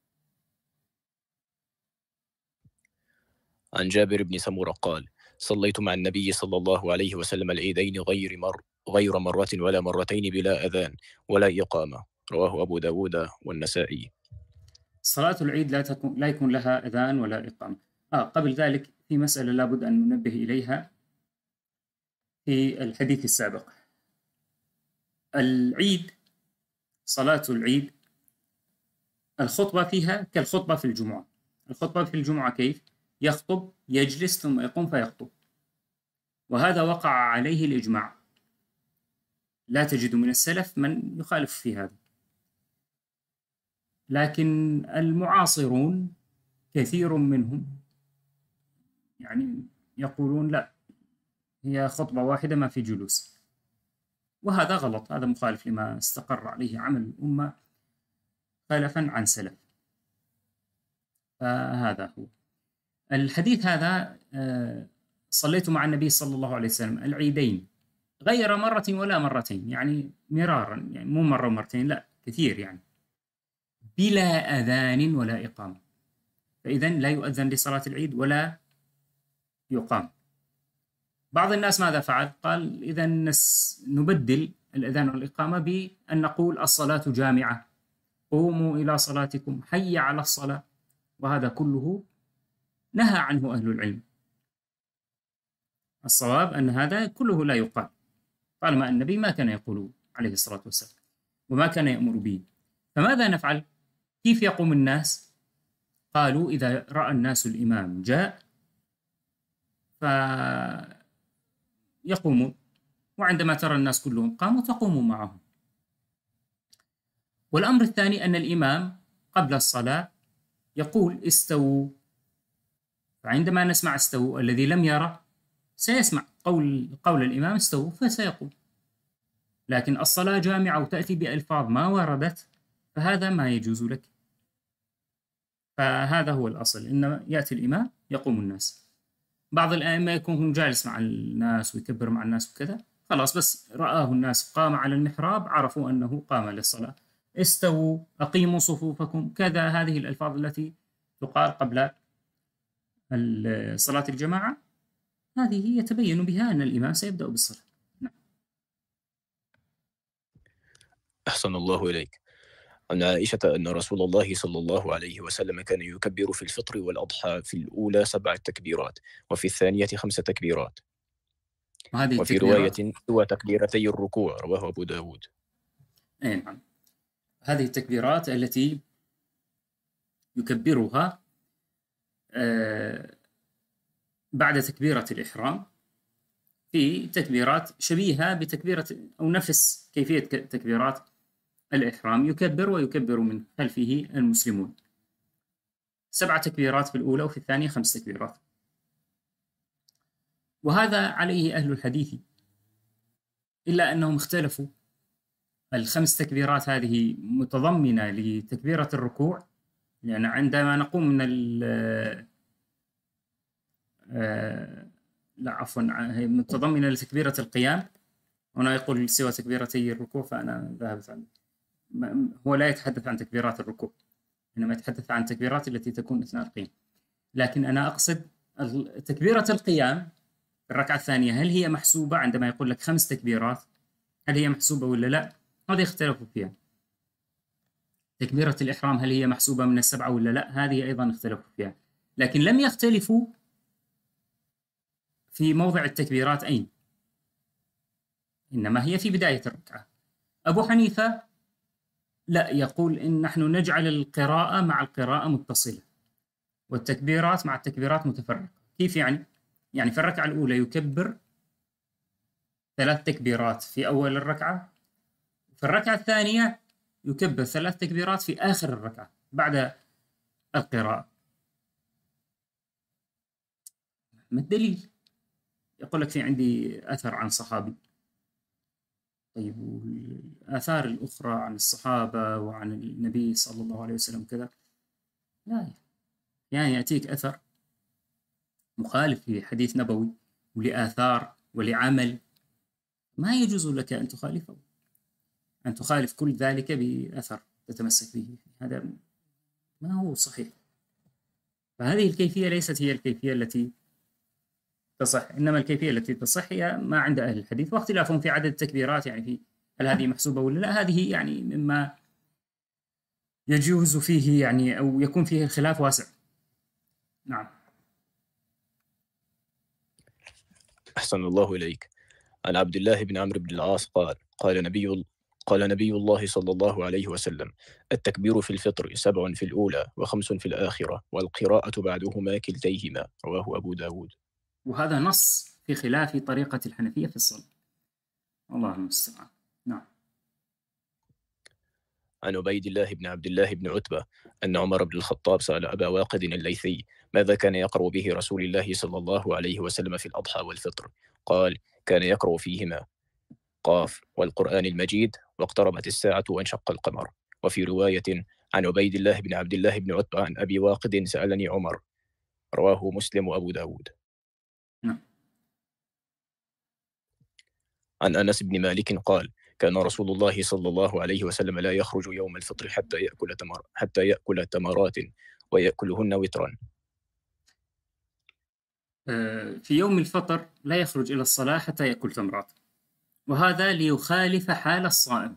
عن جابر بن سمرة قال: صليت مع النبي صلى الله عليه وسلم العيدين غير مر غير مرة ولا مرتين بلا أذان ولا إقامة. رواه أبو داود والنسائي. صلاة العيد لا تكون لا يكون لها أذان ولا إقامة. آه قبل ذلك في مسألة لابد أن ننبه إليها في الحديث السابق. العيد، صلاة العيد الخطبة فيها كالخطبة في الجمعة. الخطبة في الجمعة كيف؟ يخطب، يجلس، ثم يقوم فيخطب، وهذا وقع عليه الإجماع، لا تجد من السلف من يخالف في هذا. لكن المعاصرون كثير منهم يعني يقولون لا، هي خطبة واحدة ما في جلوس، وهذا غلط، هذا مخالف لما استقر عليه عمل الأمة خلفا عن سلف. فهذا هو الحديث. هذا صليت مع النبي صلى الله عليه وسلم العيدين غير مرة ولا مرتين، يعني مرارا، يعني مو مرة ومرتين، لا كثير، يعني بلا أذان ولا إقامة. فإذا لا يؤذن لصلاة العيد ولا يقام. بعض الناس ماذا فعل؟ قال إذا نبدل الأذان والإقامة بأن نقول الصلاة جامعة، قوموا إلى صلاتكم، حي على الصلاة، وهذا كله نهى عنه أهل العلم. الصواب أن هذا كله لا يقال، طالما النبي ما كان يقول عليه الصلاة والسلام وما كان يأمر به. فماذا نفعل؟ كيف يقوم الناس؟ قالوا إذا رأى الناس الإمام جاء فيقومون، وعندما ترى الناس كلهم قاموا تقوموا معهم. والأمر الثاني أن الإمام قبل الصلاة يقول استووا، فعندما نسمع استووا الذي لم يرى سيسمع قول قول الإمام استووا فسيقوم. لكن الصلاة جامعة وتأتي بألفاظ ما وردت، فهذا ما يجوز لك. فهذا هو الأصل، إنما يأتي الإمام يقوم الناس. بعض الأئمة يكون جالس مع الناس ويكبر مع الناس وكذا، خلاص بس رآه الناس قام على المحراب عرفوا أنه قام للصلاة. استووا، أقيموا صفوفكم، كذا، هذه الألفاظ التي تقال قبل صلاة الجماعة، هذه يتبين بها أن الإمام سيبدأ بالصلاة. نعم. أحسن الله إليك. عن عائشة أن رسول الله صلى الله عليه وسلم كان يكبر في الفطر والأضحى في الأولى سبع تكبيرات، وفي الثانية خمس تكبيرات، وهذه وفي التكبيرات رواية سوى تكبيرتي الركوع، رواه أبو داود. أي نعم، هذه التكبيرات التي يكبرها آه بعد تكبيرة الإحرام، في تكبيرات شبيهة بتكبيرة أو نفس كيفية تكبيرات الإحرام، يكبر ويكبر من خلفه المسلمون. سبع تكبيرات في الأولى، وفي الثانية خمس تكبيرات. وهذا عليه أهل الحديث، إلا أنهم اختلفوا. الخمس تكبيرات هذه متضمنة لتكبيرة الركوع، لأن عندما نقوم من ال آه لا عفوا هي متضمنة لتكبيرة القيام. هنا يقول سوى تكبيرتي الركوع، فأنا ذهبت عنه. هو لا يتحدث عن تكبيرات الركوع، إنما يتحدث عن التكبيرات التي تكون أثناء القيام. لكن أنا أقصد تكبيرة القيام في الركعة الثانية، هل هي محسوبة عندما يقول لك خمس تكبيرات؟ هل هي محسوبة ولا لا؟ هذه يختلفوا فيها. تكبيرة الإحرام هل هي محسوبة من السبعة ولا لا؟ هذه أيضا اختلفوا فيها. لكن لم يختلفوا في موضع التكبيرات أين، إنما هي في بداية الركعة. أبو حنيفة لا، يقول إن نحن نجعل القراءة مع القراءة متصلة، والتكبيرات مع التكبيرات متفرقة. كيف يعني؟ يعني في الركعة الأولى يكبر ثلاث تكبيرات في أول الركعة، في الركعة الثانية يكبر ثلاث تكبيرات في آخر الركعة بعد القراءة. ما الدليل؟ يقول لك في عندي أثر عن صحابي. طيب والآثار الأخرى عن الصحابة وعن النبي صلى الله عليه وسلم كذا لا، يعني يأتيك أثر مخالف لحديث نبوي ولآثار ولعمل، ما يجوز لك أن تخالفه، أن تخالف كل ذلك بأثر تتمسك به. هذا ما هو صحيح. فهذه الكيفية ليست هي الكيفية التي تصح، إنما الكيفية التي تصح هي ما عند أهل الحديث، واختلافهم في عدد التكبيرات، يعني في هل هذه محسوبة ولا لا، هذه يعني مما يجوز فيه يعني أو يكون فيه الخلاف واسع. نعم. أحسن الله إليك. عن عبد الله بن عمرو بن العاص قال قال نبي قال نبي الله صلى الله عليه وسلم: التكبير في الفطر سبع في الأولى وخمس في الآخرة، والقراءة بعدهما كلتيهما. رواه أبو داود. وهذا نص في خلاف طريقة الحنفية في الصلاة. الله المستعان. نعم. عن عبيد الله بن عبد الله بن عتبة أن عمر بن الخطاب سأل أبا واقد الليثي ماذا كان يقرأ به رسول الله صلى الله عليه وسلم في الأضحى والفطر؟ قال: كان يقرأ فيهما قاف والقرآن المجيد واقتربت الساعة وانشق القمر. وفي رواية عن عبيد الله بن عبد الله بن عتبة عن أبي واقد سألني عمر. رواه مسلم وأبو داود. نعم. عن أنس بن مالك قال: كان رسول الله صلى الله عليه وسلم لا يخرج يوم الفطر حتى يأكل تمر حتى يأكل تمرات ويأكلهن وترا. آه، في يوم الفطر لا يخرج إلى الصلاة حتى يأكل تمرات، وهذا ليخالف حال الصائم،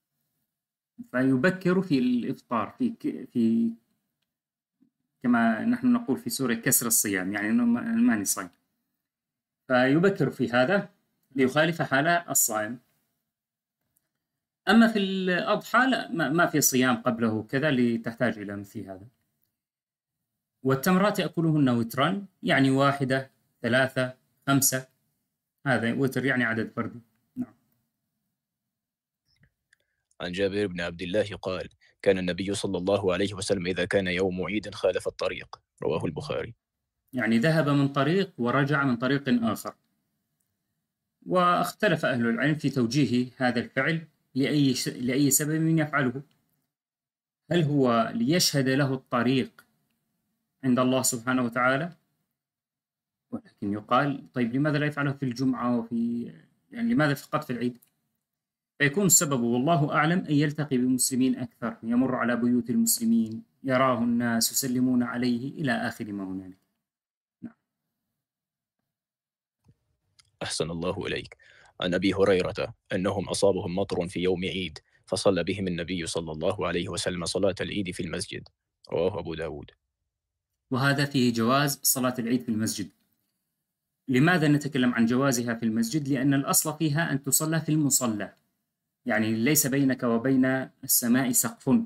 فيبكر في الإفطار في ك- في كما نحن نقول في سورة كسر الصيام، يعني أنه ما- ماني صايم، فيبكر في هذا ليخالف حال الصائم. أما في الأضحى لا، ما ما في صيام قبله كذا لتحتاج إلى مثل هذا. والتمرات يأكلهن وترا، يعني واحدة، ثلاثة، خمسة، هذا وتر يعني عدد فردي. نعم. عن جابر بن عبد الله قال: كان النبي صلى الله عليه وسلم إذا كان يوم عيد خالف الطريق. رواه البخاري. يعني ذهب من طريق ورجع من طريق آخر. واختلف أهل العلم في توجيه هذا الفعل لأي ش... لأي سبب يفعله. هل هو ليشهد له الطريق عند الله سبحانه وتعالى؟ ولكن يقال طيب لماذا لا يفعله في الجمعة وفي، يعني لماذا فقط في العيد؟ فيكون السبب والله أعلم أن يلتقي بمسلمين أكثر، يمر على بيوت المسلمين، يراه الناس يسلمون عليه إلى آخر ما هنالك. نعم. أحسن الله إليك. عن أبي هريرة أنهم أصابهم مطر في يوم عيد فصلى بهم النبي صلى الله عليه وسلم صلاة العيد في المسجد. رواه أبو داود. وهذا فيه جواز صلاة العيد في المسجد. لماذا نتكلم عن جوازها في المسجد؟ لأن الأصل فيها أن تصلى في المصلى، يعني ليس بينك وبين السماء سقف.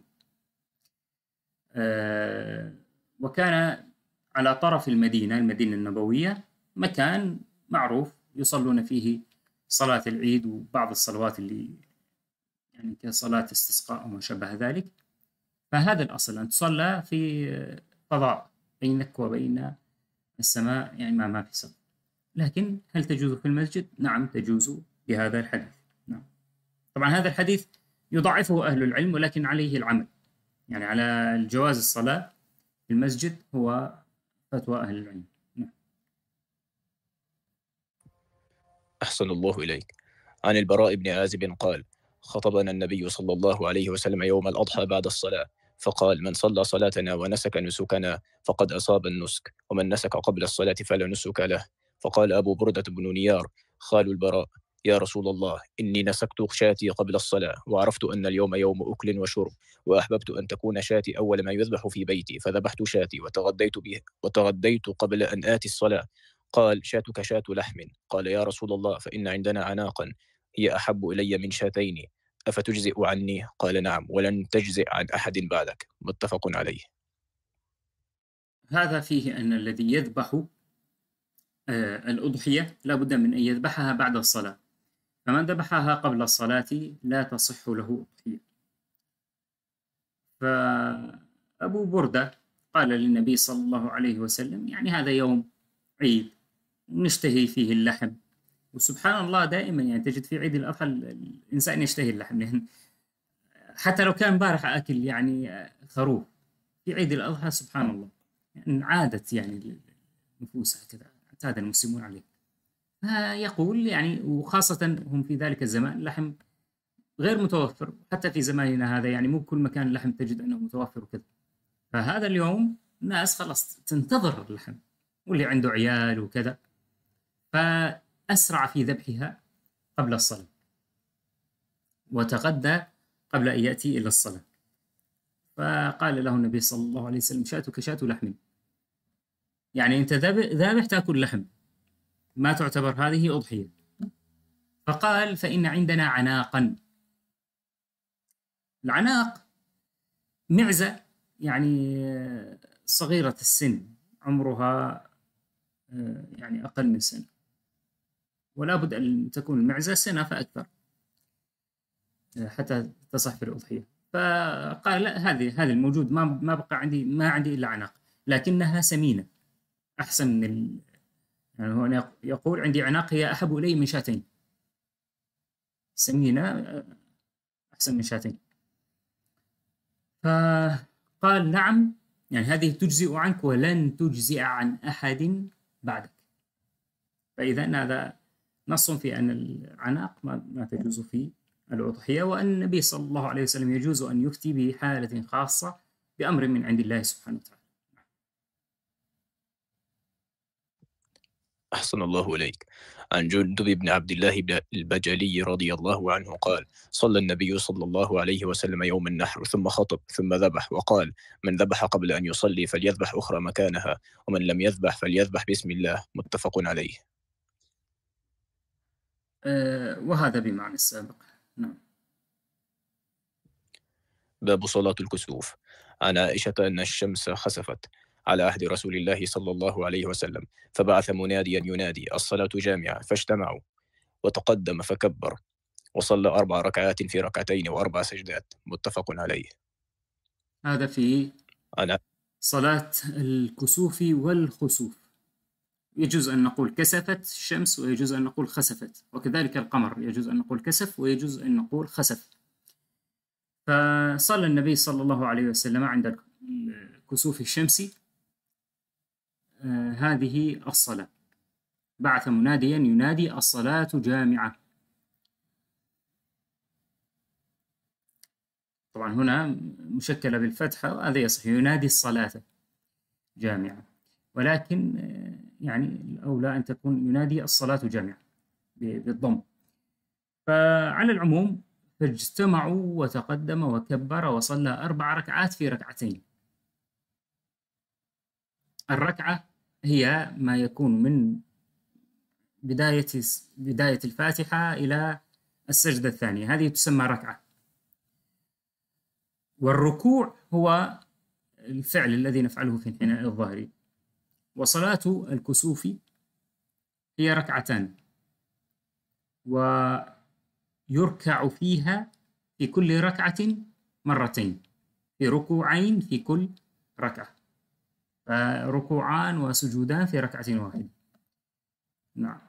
آه، وكان على طرف المدينة المدينة النبوية مكان معروف يصلون فيه صلاة العيد وبعض الصلوات اللي يعني كصلاة استسقاء وما شابه ذلك. فهذا الأصل أن تصلى في فضاء بينك وبين السماء، يعني ما ما في سقف. لكن هل تجوز في المسجد؟ نعم تجوز بهذا الحديث. نعم. طبعا هذا الحديث يضعفه أهل العلم، ولكن عليه العمل، يعني على الجواز الصلاة في المسجد هو فتوى أهل العلم. نعم. أحسن الله إليك. عن البراء بن عازب قال: خطبنا النبي صلى الله عليه وسلم يوم الأضحى بعد الصلاة فقال: من صلى صلاتنا ونسك نسكنا فقد أصاب النسك، ومن نسك قبل الصلاة فلا نسك له. فقال أبو بردة بن نيار خال البراء: يا رسول الله، إني نسكت شاتي قبل الصلاة، وعرفت أن اليوم يوم أكل وشرب، وأحببت أن تكون شاتي أول ما يذبح في بيتي، فذبحت شاتي وتغديت به وتغديت قبل أن آتي الصلاة. قال: شاتك شاة لحم. قال: يا رسول الله، فإن عندنا عناقا هي أحب إلي من شاتين، أفتجزئ عني؟ قال: نعم، ولن تجزئ عن أحد بعدك. متفق عليه. هذا فيه أن الذي يذبح آه الأضحية لا بد من أن يذبحها بعد الصلاة، فمن ذبحها قبل الصلاة لا تصح له أضحية. فأبو بردة قال للنبي صلى الله عليه وسلم يعني هذا يوم عيد نشتهي فيه اللحم، وسبحان الله دائما يعني تجد في عيد الأضحى الإنسان يشتهي اللحم، لأن حتى لو كان بارح أكل يعني خروف، في عيد الأضحى سبحان الله يعني عادت يعني النفوس هكذا، اعتاد المسلمون عليه. فيقول يعني وخاصة هم في ذلك الزمان اللحم غير متوفر، حتى في زماننا هذا يعني مو بكل مكان اللحم تجد أنه متوفر وكذا. فهذا اليوم الناس خلاص تنتظر اللحم، واللي عنده عيال وكذا، فأسرع في ذبحها قبل الصلاة وتغدى قبل أن يأتي إلى الصلاة. فقال له النبي صلى الله عليه وسلم: شاتك شاة لحم، يعني أنت ذابح تأكل لحم، ما تعتبر هذه أضحية. فقال: فإن عندنا عناقا، العناق معزة يعني صغيرة السن، عمرها يعني أقل من سنة، ولا بد أن تكون المعزة سنة فأكثر حتى تصح في الأضحية. فقال لا، هذه هذه الموجود، ما ما بقى عندي ما عندي إلا عناق، لكنها سمينة أحسن من ال... يعني هو يقول عندي عناق هي أحب إلي من شاتين، سمينة أحسن من شاتين. فقال نعم، يعني هذه تجزئ عنك ولن تجزئ عن أحد بعدك. فإذا هذا نص في أن العناق ما, ما تجوز في الأضحية، وأن النبي صلى الله عليه وسلم يجوز أن يفتي بحالة خاصة بأمر من عند الله سبحانه وتعالى. أحسن الله إليك. عن جندب بن عبد الله البجلي رضي الله عنه قال: صلى النبي صلى الله عليه وسلم يوم النحر ثم خطب ثم ذبح وقال: من ذبح قبل أن يصلي فليذبح أخرى مكانها، ومن لم يذبح فليذبح بسم الله. متفق عليه. أه وهذا بمعنى السابق. نعم. باب صلاة الكسوف. عن عائشة أن الشمس خسفت على عهد رسول الله صلى الله عليه وسلم، فبعث مناديا ينادي: الصلاة جامعة، فاجتمعوا، وتقدم فكبر، وصلى أربع ركعات في ركعتين وأربع سجدات. متفق عليه. هذا في أنا صلاة الكسوف والخسوف. يجوز أن نقول كسفت الشمس، ويجوز أن نقول خسفت، وكذلك القمر يجوز أن نقول كسف ويجوز أن نقول خسف. فصلى النبي صلى الله عليه وسلم عند كسوف الشمس آه هذه الصلاة، بعث مناديا ينادي: الصلاة جامعة. طبعا هنا مشكلة بالفتحة، وهذا يصح، ينادي الصلاة جامعة، ولكن يعني الأولى أن تكون ينادي الصلاة جامعة بالضم. فعلى العموم فاجتمعوا وتقدم وكبر وصلى أربع ركعات في ركعتين. الركعة هي ما يكون من بداية بداية الفاتحة إلى السجدة الثانية، هذه تسمى ركعة. والركوع هو الفعل الذي نفعله في انحناء الظهر. وصلاة الكسوف هي ركعتان، ويركع فيها في كل ركعة مرتين، في ركوعين في كل ركعة، فركوعان وسجودان في ركعة واحدة. نعم.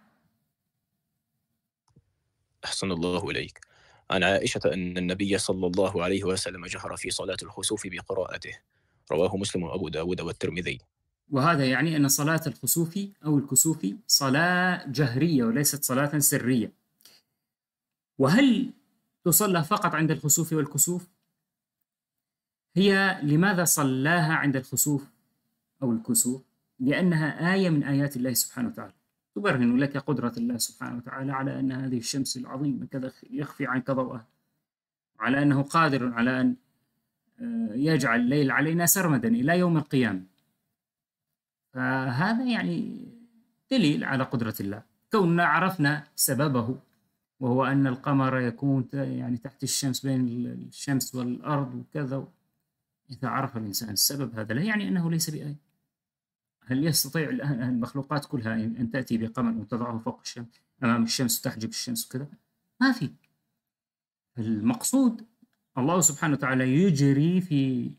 أحسن الله إليك. عن عائشة أن النبي صلى الله عليه وسلم جهر في صلاة الخسوف بقراءته. رواه مسلم وأبو داود والترمذي. وهذا يعني أن صلاة الخسوف أو الكسوف صلاة جهرية وليست صلاة سرية. وهل تصلى فقط عند الخسوف والكسوف؟ هي لماذا صلاها عند الخسوف أو الكسوف؟ لأنها آية من آيات الله سبحانه وتعالى، تبرهن لك قدرة الله سبحانه وتعالى على أن هذه الشمس العظيمة كذا يخفي عنك ضوءها، على أنه قادر على أن يجعل الليل علينا سرمدا إلى يوم القيامة. فهذا يعني دليل على قدرة الله، كوننا عرفنا سببه، وهو أن القمر يكون يعني تحت الشمس، بين الشمس والأرض وكذا. إذا عرف الإنسان السبب هذا لا يعني أنه ليس بآية. هل يستطيع المخلوقات كلها أن تأتي بقمر وتضعه فوق الشمس أمام الشمس وتحجب الشمس وكذا؟ ما في. المقصود الله سبحانه وتعالى يجري في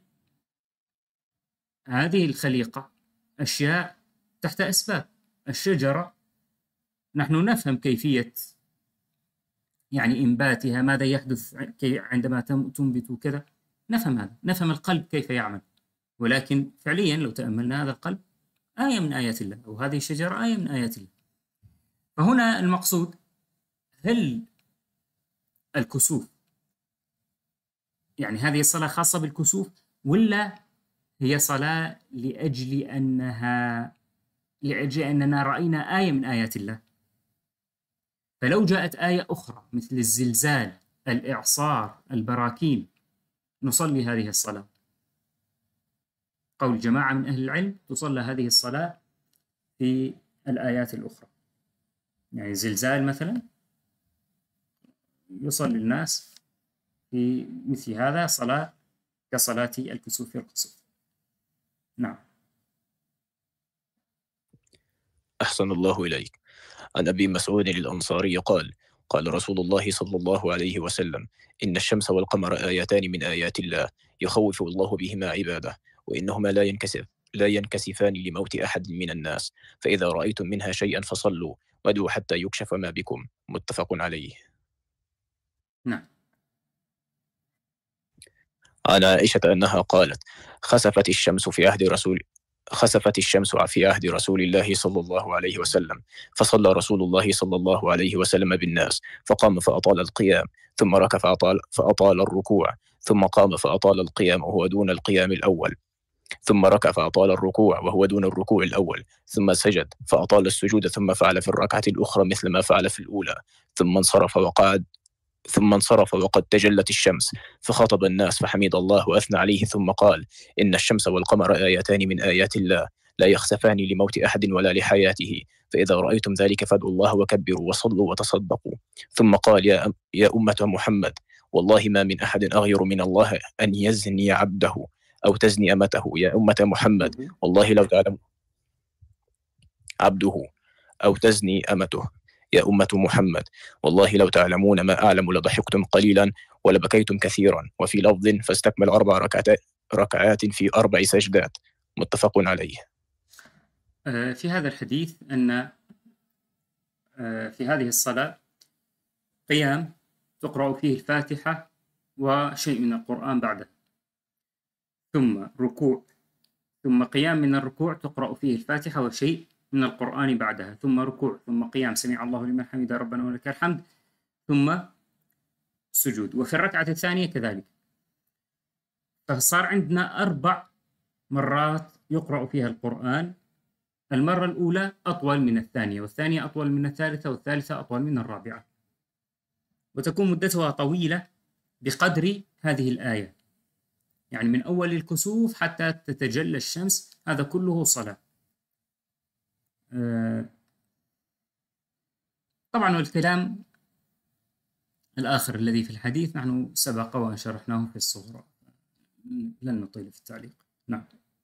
هذه الخليقة أشياء تحت أسباب. الشجرة نحن نفهم كيفية يعني إنباتها، ماذا يحدث عندما تنبت وكذا، نفهم هذا، نفهم القلب كيف يعمل. ولكن فعليا لو تأملنا هذا القلب آية من آيات الله، أو هذه الشجرة آية من آيات الله. فهنا المقصود، هل الكسوف يعني هذه الصلاة خاصة بالكسوف، ولا هي صلاة لأجل أنها لأجل أننا رأينا آية من آيات الله؟ فلو جاءت آية أخرى مثل الزلزال، الإعصار، البراكين، نصلي هذه الصلاة. قول جماعة من أهل العلم تصلى هذه الصلاة في الآيات الأخرى، يعني زلزال مثلا يصلي الناس في مثل هذا صلاة كصلاة الكسوف والخسوف. نعم. أحسن الله إليك. عن أبي مسعود الأنصاري قال قال رسول الله صلى الله عليه وسلم إن الشمس والقمر آيتان من آيات الله يخوف الله بهما عباده، وإنهما لا ينكسف لا ينكسفان لموت أحد من الناس، فإذا رأيتم منها شيئا فصلوا وادعوا حتى يكشف ما بكم. متفق عليه. نعم. عن عائشة أنها قالت خسفت الشمس في عهد رسول خسفت الشمس في عهد رسول الله صلى الله عليه وسلم، فصلى رسول الله صلى الله عليه وسلم بالناس، فقام فأطال القيام، ثم ركع فأطال, فأطال الركوع، ثم قام فأطال القيام وهو دون القيام الأول، ثم ركع فأطال الركوع وهو دون الركوع الأول، ثم سجد فأطال السجود، ثم فعل في الركعة الأخرى مثل ما فعل في الأولى، ثم انصرف وقعد ثم انصرف وقد تجلت الشمس، فخاطب الناس فحمد الله وأثنى عليه، ثم قال إن الشمس والقمر آيتان من آيات الله لا يخسفان لموت أحد ولا لحياته، فإذا رأيتم ذلك فادعوا الله وكبروا وصلوا وتصدقوا. ثم قال يا, أم يا أمة محمد والله ما من أحد أغير من الله أن يزني عبده أو تزني أمته. يا أمة محمد والله لو تعلم عبده أو تزني أمته. يا أمة محمد والله لو تعلمون ما أعلم لضحكتم قليلا ولبكيتم كثيرا. وفي لفظ فاستكمل أربع ركعات, ركعات في أربع سجدات. متفق عليه. في هذا الحديث أن في هذه الصلاة قيام تقرأ فيه الفاتحة وشيء من القرآن بعده، ثم ركوع، ثم قيام من الركوع تقرأ فيه الفاتحة وشيء من القرآن بعدها، ثم ركوع، ثم قيام سمع الله لمن حمده ربنا ولك الحمد، ثم سجود. وفي الركعة الثانية كذلك، فصار عندنا أربع مرات يقرأ فيها القرآن، المرة الأولى أطول من الثانية، والثانية أطول من الثالثة، والثالثة أطول من الرابعة، وتكون مدتها طويلة بقدر هذه الآية، يعني من أول الكسوف حتى تتجلى الشمس، هذا كله صلاة. طبعا والكلام الآخر الذي في الحديث نحن سبق وأن شرحناه في الصغرى، لن نطيل في التعليق. نعم.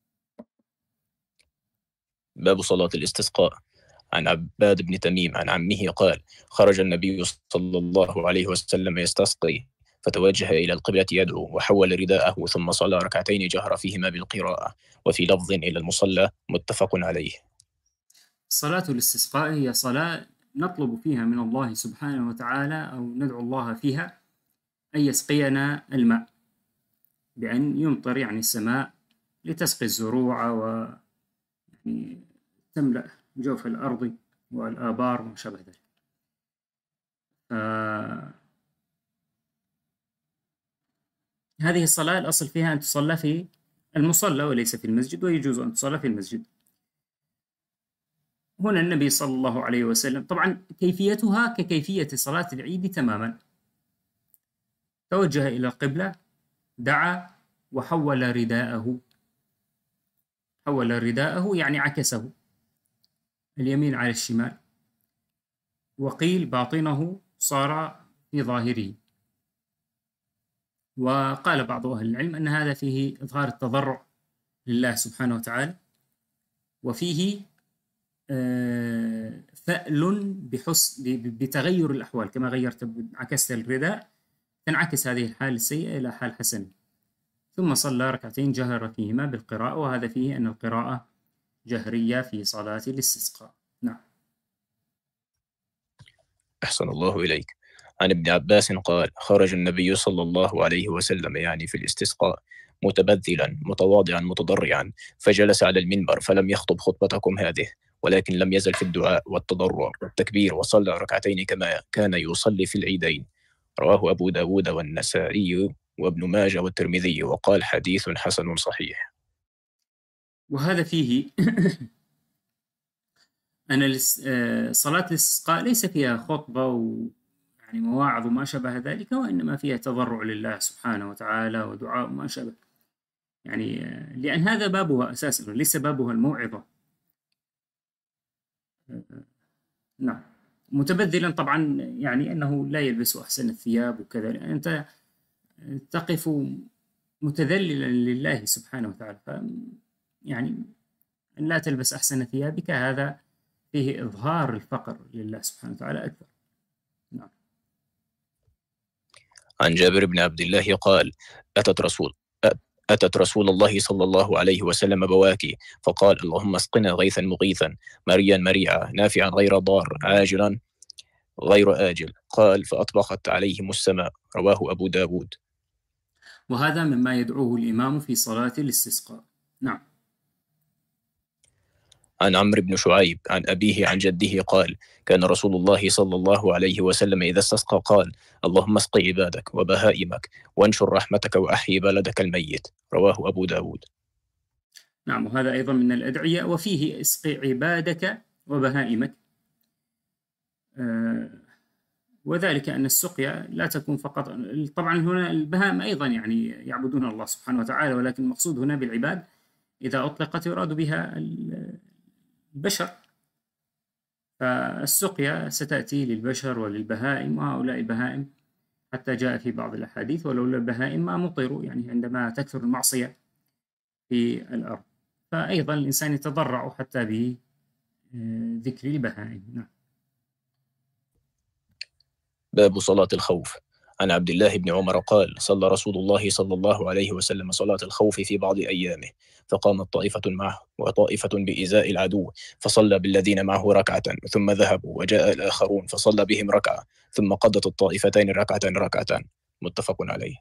باب صلاة الاستسقاء. عن عباد بن تميم عن عمه قال خرج النبي صلى الله عليه وسلم يستسقي، فتوجه إلى القبلة يدعو، وحول رداءه، ثم صلى ركعتين جهر فيهما بالقراءة، وفي لفظ إلى المصلى. متفق عليه. صلاة الاستسقاء هي صلاة نطلب فيها من الله سبحانه وتعالى أو ندعو الله فيها أن يسقينا الماء بأن يمطر يعني السماء لتسقي الزروع و يعني تملأ جوف الأرض والآبار وما شابه ذلك. آه هذه الصلاة الأصل فيها أن تصلى في المصلى وليس في المسجد، ويجوز أن تصلى في المسجد. هنا النبي صلى الله عليه وسلم طبعا كيفيتها ككيفية صلاة العيد تماما، توجه إلى القبلة، دعا، وحول رداءه. حول رداءه يعني عكسه اليمين على الشمال، وقيل باطنه صار في ظاهره. وقال بعض أهل العلم أن هذا فيه إظهار التضرع لله سبحانه وتعالى، وفيه فأل بحس بتغير الأحوال، كما غيرت عكست الرداء تنعكس هذه الحال السيئة إلى حال حسن. ثم صلى ركعتين جهر فيهما بالقراءة، وهذا فيه أن القراءة جهرية في صلاة الاستسقاء. نعم. أحسن الله إليك. عن ابن عباس قال خرج النبي صلى الله عليه وسلم يعني في الاستسقاء متبذلا متواضعا متضرعا، فجلس على المنبر فلم يخطب خطبتكم هذه، ولكن لم يزل في الدعاء والتضرع والتكبير، وصلى ركعتين كما كان يصلي في العيدين. رواه أبو داود والنسائي وابن ماجه والترمذي، وقال حديث حسن صحيح. وهذا فيه أن صلاة الاستسقاء ليس فيها خطبة ويعني مواعظ وما شابه ذلك، وإنما فيها تضرع لله سبحانه وتعالى ودعاء وما شابه، يعني لأن هذا بابها أساسا، ليس بابها الموعظة. نعم. متبذلا طبعا يعني أنه لا يلبس أحسن الثياب وكذا، أنت تقف متذللا لله سبحانه وتعالى. ف يعني أن لا تلبس أحسن ثيابك هذا فيه إظهار الفقر لله سبحانه وتعالى أكثر. نعم. عن جابر بن عبد الله قال: أتت رسول أتت رسول الله صلى الله عليه وسلم بواكي، فقال: اللهم اسقنا غيثا مغيثا، مريا مريعا، نافعا غير ضار، عاجلا غير آجل. قال: فأطبقت عليهم السماء. رواه أبو داود. وهذا مما يدعوه الإمام في صلاة الاستسقاء. نعم. عن عمرو بن شعيب عن أبيه عن جده قال: كان رسول الله صلى الله عليه وسلم إذا استسقى قال: اللهم اسق عبادك وبهائمك وانشر رحمتك وأحيي بلدك الميت. رواه أبو داود. نعم، وهذا أيضا من الأدعية، وفيه اسق عبادك وبهائمك. آه وذلك أن السقيا لا تكون فقط، طبعا هنا البهائم أيضا يعني يعبدون الله سبحانه وتعالى، ولكن المقصود هنا بالعباد إذا أطلقت يراد بها البشر، فالسقيا ستأتي للبشر وللبهائم، وهؤلاء البهائم حتى جاء في بعض الأحاديث ولولا البهائم ما مطروا، يعني عندما تكثر المعصية في الأرض، فأيضا الإنسان يتضرع حتى بذكر البهائم. نعم. باب صلاة الخوف. عن عبد الله بن عمر قال: صلى رسول الله صلى الله عليه وسلم صلاة الخوف في بعض أيامه، فقامت طائفة معه وطائفة بإزاء العدو، فصلى بالذين معه ركعة ثم ذهبوا، وجاء الآخرون فصلى بهم ركعة، ثم قضت الطائفتين ركعة ركعة. متفق عليه.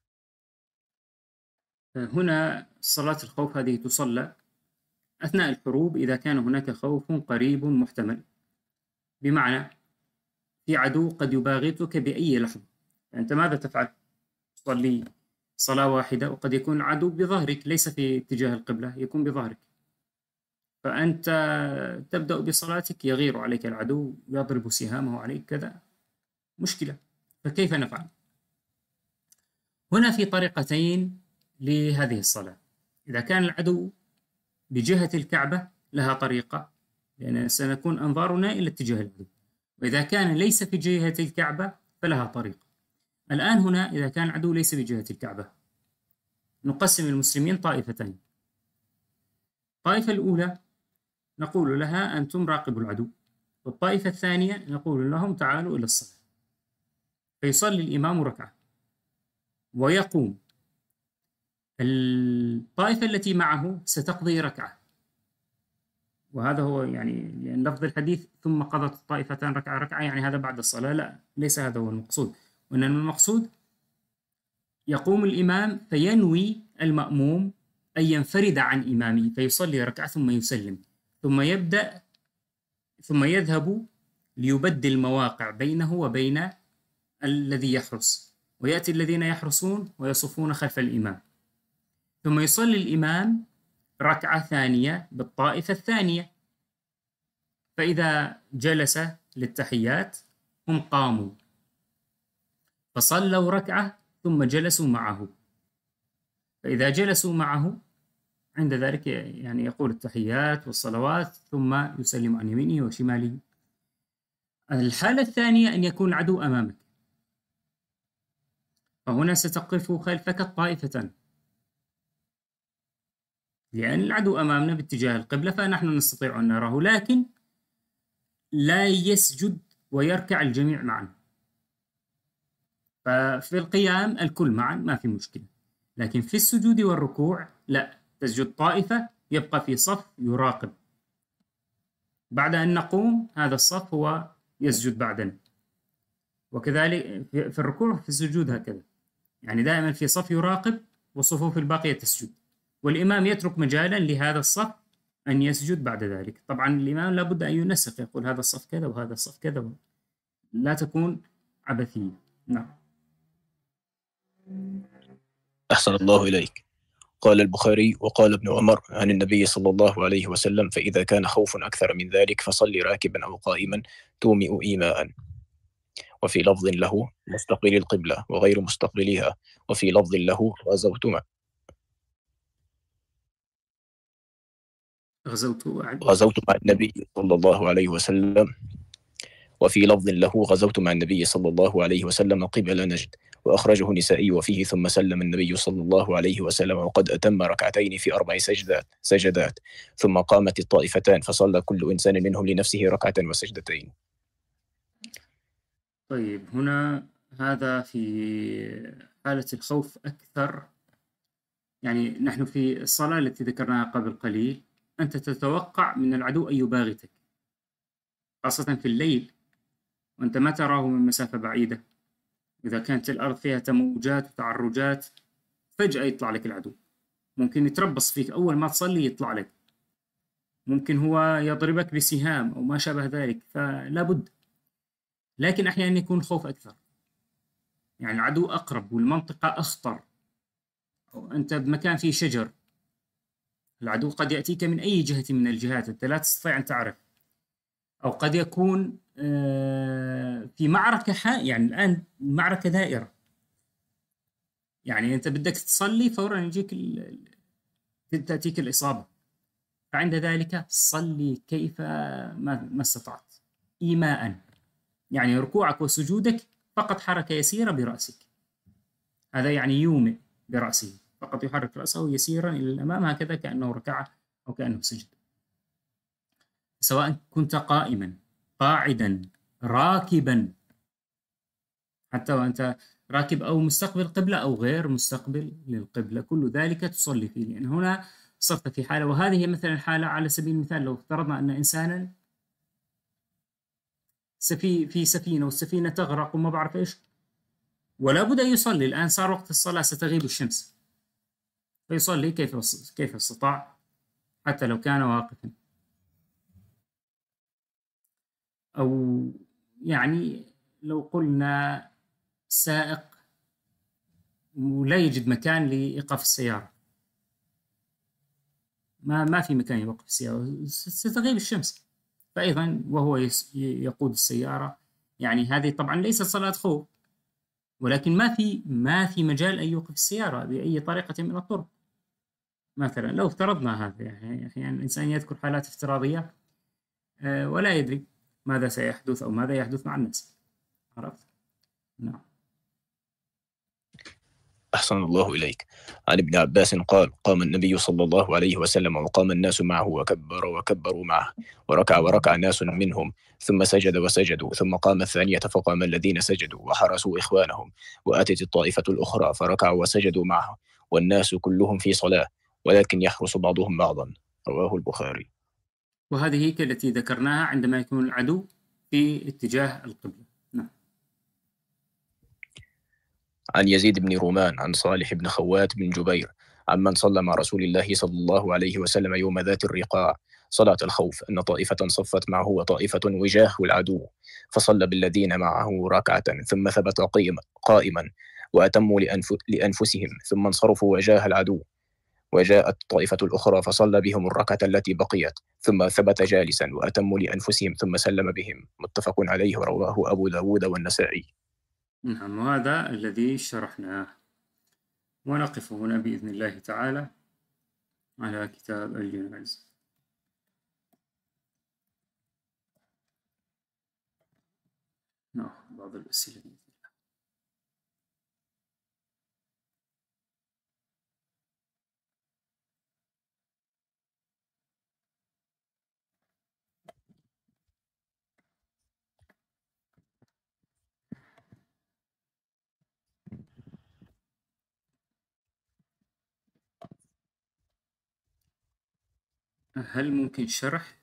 هنا صلاة الخوف هذه تصلى أثناء الحروب إذا كان هناك خوف قريب محتمل، بمعنى في عدو قد يباغتك بأي لحظة، فأنت ماذا تفعل؟ تصلي صلاة واحدة، وقد يكون العدو بظهرك ليس في اتجاه القبلة، يكون بظهرك، فأنت تبدأ بصلاتك، يغير عليك العدو، يضرب سهامه عليك كذا، مشكلة، فكيف نفعل؟ هنا في طريقتين لهذه الصلاة. إذا كان العدو بجهة الكعبة لها طريقة، لأن سنكون أنظارنا إلى اتجاه العدو، وإذا كان ليس في جهة الكعبة فلها طريقة. الآن هنا إذا كان العدو ليس بجهة الكعبة نقسم المسلمين طائفتين. الطائفة الأولى نقول لها أنتم راقبوا العدو، والطائفة الثانية نقول لهم تعالوا إلى الصلاة، فيصلي الإمام ركعة ويقوم، الطائفة التي معه ستقضي ركعة، وهذا هو يعني لأن لفظ الحديث ثم قضت الطائفتان ركعة ركعة، يعني هذا بعد الصلاة، لا، ليس هذا هو المقصود، وإنما المقصود يقوم الإمام فينوي المأموم أن ينفرد عن إمامه فيصلي ركعة ثم يسلم، ثم يبدأ ثم يذهب ليبدل المواقع بينه وبين الذي يحرس، ويأتي الذين يحرسون ويصفون خلف الإمام، ثم يصلي الإمام ركعة ثانية بالطائفة الثانية، فإذا جلس للتحيات هم قاموا فصلوا ركعة ثم جلسوا معه، فإذا جلسوا معه عند ذلك يعني يقول التحيات والصلوات ثم يسلم عن يمينه وشماله. الحالة الثانية أن يكون العدو أمامك، فهنا ستقف خلفك الطائفتان، لأن العدو أمامنا باتجاه القبلة فنحن نستطيع أن نراه، لكن لا يسجد ويركع الجميع معا، ففي القيام الكل معا ما في مشكلة، لكن في السجود والركوع لا، تسجد طائفة يبقى في صف يراقب، بعد أن نقوم هذا الصف هو يسجد بعدنا، وكذلك في الركوع في السجود هكذا، يعني دائما في صف يراقب والصفوف الباقية تسجد، والإمام يترك مجالا لهذا الصف أن يسجد بعد ذلك. طبعا الإمام لابد أن ينسق، يقول هذا الصف كذا وهذا الصف كذا، لا تكون عبثية. نعم. أحسن الله إليك. قال البخاري: وقال ابن عمر عن النبي صلى الله عليه وسلم: فإذا كان خوف أكثر من ذلك فصل راكبا أو قائما تومئ إيماء. وفي لفظ له: مستقبل القبلة وغير مستقبلها. وفي لفظ له: غزوت مع غزوت غزوت مع النبي صلى الله عليه وسلم. وفي لفظ له: غزوت مع النبي صلى الله عليه وسلم قبل نجد. وأخرجه النسائي وفيه ثم سلم النبي صلى الله عليه وسلم وقد أتم ركعتين في أربع سجدات سجدات ثم قامت الطائفتان فصلى كل إنسان منهم لنفسه ركعة وسجدتين. طيب هنا هذا في حالة الخوف أكثر، يعني نحن في الصلاة التي ذكرناها قبل قليل أنت تتوقع من العدو أن يباغتك، خاصة في الليل وأنت ما تراه من مسافة بعيدة. إذا كانت الأرض فيها تموجات وتعرجات فجأة يطلع لك العدو، ممكن يتربص فيك أول ما تصلي يطلع لك، ممكن هو يضربك بسهام أو ما شابه ذلك، فلا بد. لكن أحيانا يكون الخوف أكثر، يعني العدو أقرب والمنطقة أخطر، أو أنت بمكان فيه شجر، العدو قد يأتيك من أي جهة من الجهات أنت لا تستطيع أن تعرف، أو قد يكون في معركة حق، يعني الآن المعركة دائرة، يعني أنت بدك تصلي فورا يجيك ال... تأتيك الإصابة، فعند ذلك صلي كيف ما, ما استطعت إيماء، يعني ركوعك وسجودك فقط حركة يسيرة برأسك، هذا يعني يومئ برأسه، فقط يحرك رأسه يسيرا إلى الأمام هكذا كأنه ركع أو كأنه سجد، سواء كنت قائما قاعدا راكبا، حتى وأنت راكب أو مستقبل قبلة أو غير مستقبل للقبلة، كل ذلك تصلي فيه، لأن هنا صرت في حالة، وهذه مثلا حالة على سبيل المثال لو افترضنا أن إنسانا سفي في سفينة والسفينة تغرق وما بعرف إيش، ولا بد أن يصلي، الآن صار وقت الصلاة ستغيب الشمس، فيصلي كيف كيف استطاع حتى لو كان واقفا. أو يعني لو قلنا سائق ولا يجد مكان لإيقاف السيارة، ما ما في مكان يوقف السيارة، ستغيب الشمس، فأيضا وهو يقود السيارة، يعني هذه طبعا ليست صلاة خوف، ولكن ما في ما في مجال أن يوقف السيارة بأي طريقة من الطرق. مثلا لو افترضنا هذا، يعني أحيانا الإنسان يذكر حالات افتراضية ولا يدري ماذا سيحدث أو ماذا يحدث مع الناس، عرفت؟ نعم. أحسن الله إليك. عن ابن عباس قال: قام النبي صلى الله عليه وسلم وقام الناس معه وكبر وكبروا معه وركع وركع ناس منهم ثم سجد وسجدوا ثم قام الثانية فقام الذين سجدوا وحرسوا إخوانهم وأتت الطائفة الأخرى فركعوا وسجدوا معه والناس كلهم في صلاة ولكن يحرس بعضهم بعضا. رواه البخاري. وهذه هي التي ذكرناها عندما يكون العدو في اتجاه القبلة. نعم. عن يزيد بن رومان عن صالح بن خوات بن جبير عمن صلى مع رسول الله صلى الله عليه وسلم يوم ذات الرقاع صلاة الخوف أن طائفة صفت معه وطائفة وجاه العدو فصلى بالذين معه ركعة ثم ثبت قائما وأتموا لأنف لأنفسهم ثم انصرفوا وجاه العدو وجاءت الطائفة الأخرى فصلى بهم الركعة التي بقيت ثم ثبت جالسا وأتموا لأنفسهم ثم سلم بهم. متفق عليه ورواه أبو داود والنسائي. نعم، وهذا الذي شرحناه، ونقف هنا بإذن الله تعالى على كتاب الجنائز. نأخذ بعض الأسئلة. هل ممكن شرح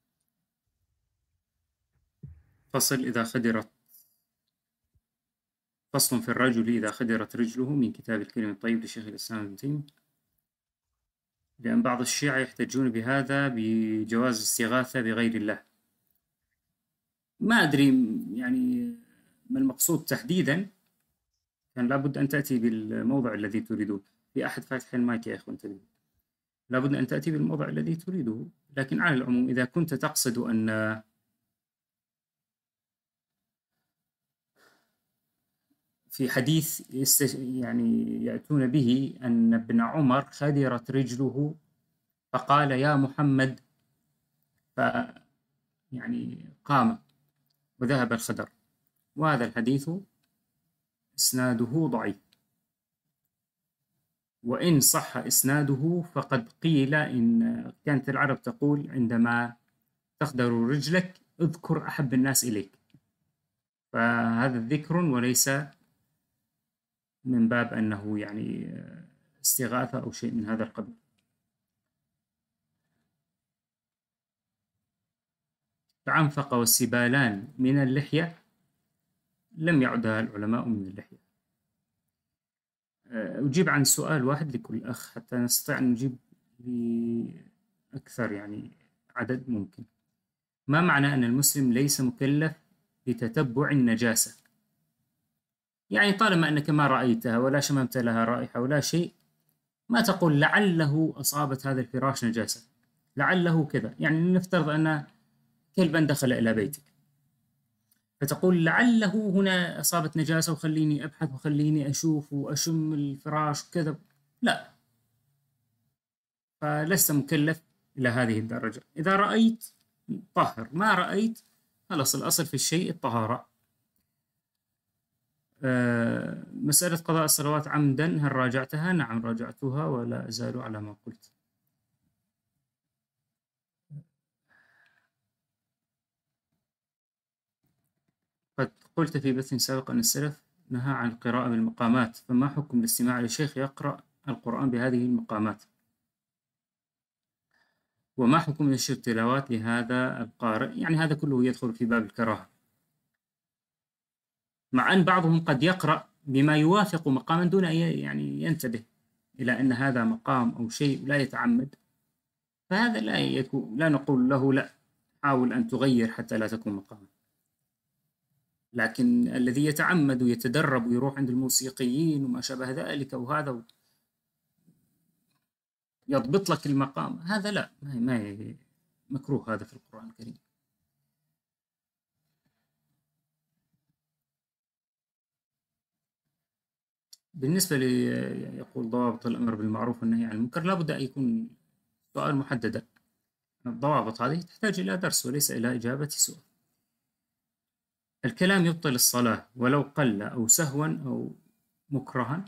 فصل إذا خدرت فصل في الرجل إذا خدرت رجله من كتاب الكلم الطيب لشيخ الإسلام ابن تيمية؟ لأن بعض الشيعة يحتجون بهذا بجواز الاستغاثة بغير الله. ما أدري يعني ما المقصود تحديدا، كان لابد أن تأتي بالموضع الذي تريده. في أحد فاتح المايك يا إخوان تبين، لابد أن تأتي بالموضع الذي تريده. لكن على العموم إذا كنت تقصد أن في حديث يعني يأتون به أن ابن عمر خدرت رجله فقال يا محمد، ف يعني قام وذهب الخدر، وهذا الحديث إسناده ضعيف، وإن صح إسناده فقد قيل إن كانت العرب تقول عندما تخدر رجلك اذكر أحب الناس إليك، فهذا ذكر وليس من باب أنه يعني استغاثة أو شيء من هذا القبيل. العنفقة والسبالان من اللحية لم يعدها العلماء من اللحية. أجيب عن سؤال واحد لكل أخ حتى نستطيع أن نجيب لأكثر يعني عدد ممكن. ما معنى أن المسلم ليس مكلف بتتبع النجاسة؟ يعني طالما أنك ما رأيتها ولا شممت لها رائحة ولا شيء، ما تقول لعله أصابت هذا الفراش نجاسة، لعله كذا. يعني نفترض أن كلبا دخل إلى بيتك فتقول لعله هنا أصابت نجاسة وخليني أبحث وخليني أشوف وأشم الفراش وكذا، لا، فلست مكلف إلى هذه الدرجة. إذا رأيت طهر، ما رأيت خلاص، الأصل في الشيء الطهارة. أه مسألة قضاء الصلوات عمدا هل راجعتها؟ نعم راجعتها ولا أزال على ما قلت. قد قلت في بث سابق أن السلف نهى عن القراءة بالمقامات، فما حكم الاستماع لشيخ يقرأ القرآن بهذه المقامات؟ وما حكم نشر تلاوات لهذا القارئ؟ يعني هذا كله يدخل في باب الكراهة، مع أن بعضهم قد يقرأ بما يوافق مقاما دون أن يعني ينتبه إلى أن هذا مقام أو شيء لا يتعمد، فهذا لا يكون، لا نقول له لا حاول أن تغير حتى لا تكون مقاما. لكن الذي يتعمد ويتدرب ويروح عند الموسيقيين وما شابه ذلك وهذا يضبط لك المقام، هذا لا، ما مكروه هذا في القرآن الكريم. بالنسبة لي يقول ضوابط الأمر بالمعروف والنهي عن المنكر، لابد أن يكون سؤال محددا. الضوابط هذه تحتاج إلى درس وليس إلى إجابة سؤال. الكلام يبطل الصلاة ولو قل أو سهوا أو مكرها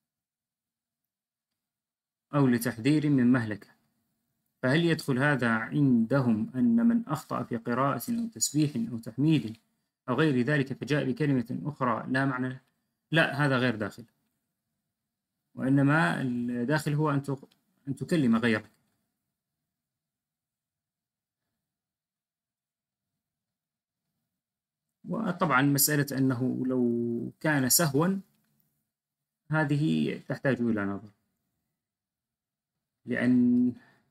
أو لتحذير من مهلكة، فهل يدخل هذا عندهم أن من أخطأ في قراءة أو تسبيح أو تحميد أو غير ذلك فجاء بكلمة أخرى لا معنى له؟ لا، هذا غير داخل، وإنما الداخل هو أن تكلم غيرك. وطبعا مسألة أنه لو كان سهوا هذه تحتاج إلى نظر، لأن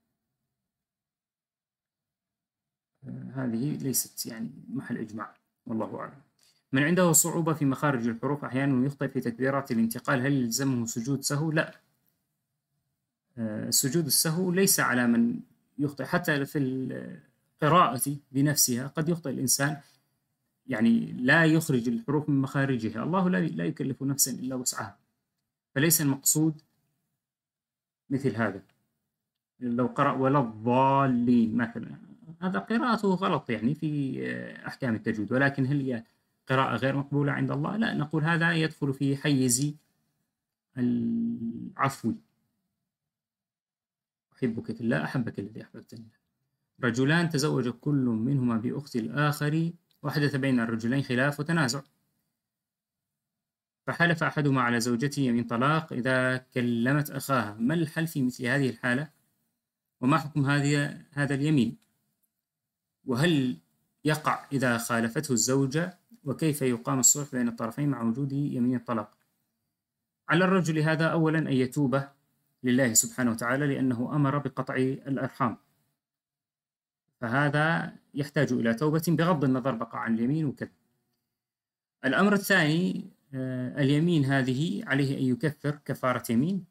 هذه ليست يعني محل إجماع، والله أعلم. من عنده صعوبة في مخارج الحروف أحيانا يخطئ في تكبيرات الانتقال، هل يلزمه سجود سهو؟ لا، سجود السهو ليس على من يخطئ، حتى في القراءة بنفسها قد يخطئ الإنسان، يعني لا يخرج الحروف من مخارجها، الله لا يكلف نفسا إلا وسعها، فليس المقصود مثل هذا. لو قرأ ولا الضالين مثلا، هذا قراءته غلط يعني في أحكام التجويد، ولكن هل هي قراءة غير مقبولة عند الله؟ لا، نقول هذا يدخل في حيز العفو. أحبك في الله أحبك الذي أحببتني. رجلان تزوج كل منهما بأخت الآخر وحدث بين الرجلين خلاف وتنازع، فحلف أحدهما على زوجته يمين طلاق إذا كلمت أخاها، ما الحل في مثل هذه الحالة؟ وما حكم هذه هذا اليمين؟ وهل يقع إذا خالفته الزوجة؟ وكيف يقام الصلح بين الطرفين مع وجود يمين الطلاق؟ على الرجل هذا أولا أن يتوب لله سبحانه وتعالى، لأنه أمر بقطع الأرحام، فهذا يحتاج إلى توبة بغض النظر بقى عن اليمين وكذا. الأمر الثاني، اليمين هذه عليه أن يكفر كفارة يمين،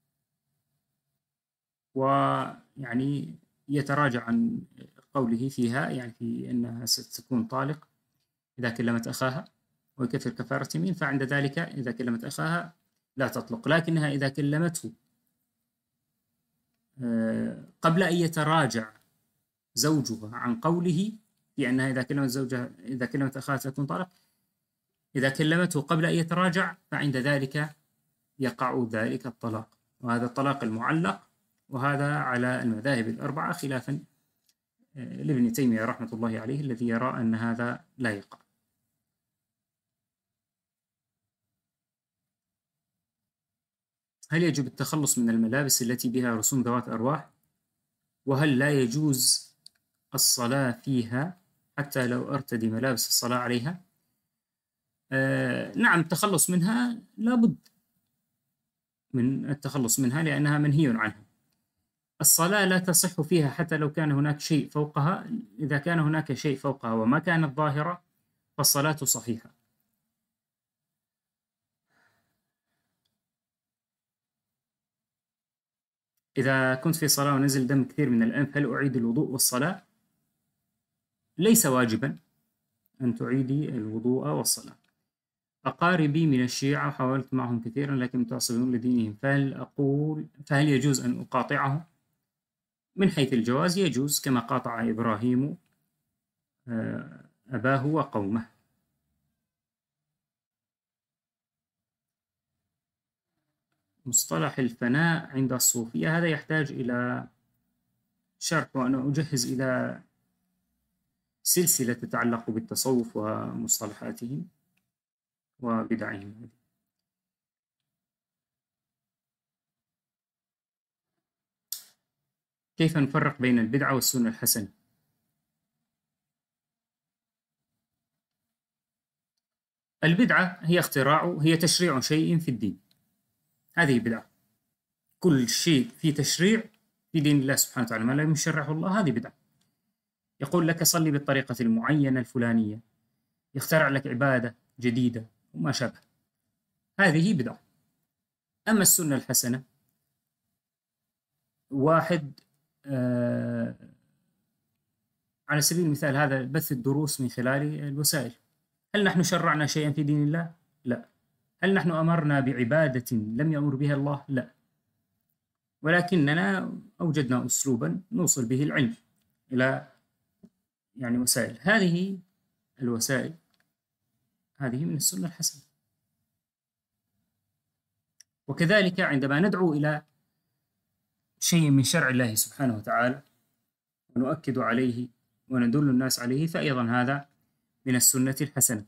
ويعني يتراجع عن قوله فيها، يعني في أنها ستكون طالق إذا كلمت أخاها، ويكفر كفارة يمين، فعند ذلك إذا كلمت أخاها لا تطلق، لكنها إذا كلمته قبل أن يتراجع زوجها عن قوله في أنها إذا كلمت زوجها إذا كلمت أخاها تكون طالق، إذا كلمته قبل أن يتراجع فعند ذلك يقع ذلك الطلاق، وهذا الطلاق المعلق، وهذا على المذاهب الأربعة خلافا لابن تيمية رحمة الله عليه الذي يرى أن هذا لا يقع. هل يجب التخلص من الملابس التي بها رسوم ذوات أرواح؟ وهل لا يجوز الصلاة فيها حتى لو أرتدي ملابس الصلاة عليها؟ آه نعم، التخلص منها لابد من التخلص منها لأنها منهي عنها. الصلاة لا تصح فيها حتى لو كان هناك شيء فوقها. إذا كان هناك شيء فوقها وما كانت ظاهرة فالصلاة صحيحة. إذا كنت في صلاة ونزل دم كثير من الأنف هل أعيد الوضوء والصلاة؟ ليس واجبا أن تعيدي الوضوء والصلاة. أقاربي من الشيعة وحاولت معهم كثيرا لكن متعصبون لدينهم، فهل أقول فهل يجوز أن أقاطعهم؟ من حيث الجواز يجوز، كما قاطع إبراهيم أباه وقومه. مصطلح الفناء عند الصوفية هذا يحتاج إلى شرح، وأنا أجهز إلى سلسلة تتعلق بالتصوف ومصطلحاتهم وبدعهم. كيف نفرق بين البدعة والسنة الحسنة؟ البدعة هي اختراع هي تشريع شيء في الدين، هذه بدعة. كل شيء في تشريع في دين الله سبحانه وتعالى ما لم يشرعه الله هذه بدعة. يقول لك صلي بالطريقة المعينة الفلانية، يخترع لك عبادة جديدة وما شابه، هذه بدعة. أما السنة الحسنة واحد آه على سبيل المثال هذا بث الدروس من خلال الوسائل. هل نحن شرعنا شيئا في دين الله؟ لا. هل نحن أمرنا بعبادة لم يأمر بها الله؟ لا. ولكننا أوجدنا أسلوبا نوصل به العلم إلى يعني وسائل. هذه الوسائل هذه من السنة الحسنة. وكذلك عندما ندعو إلى شيء من شرع الله سبحانه وتعالى ونؤكد عليه وندل الناس عليه فأيضا هذا من السنة الحسنة.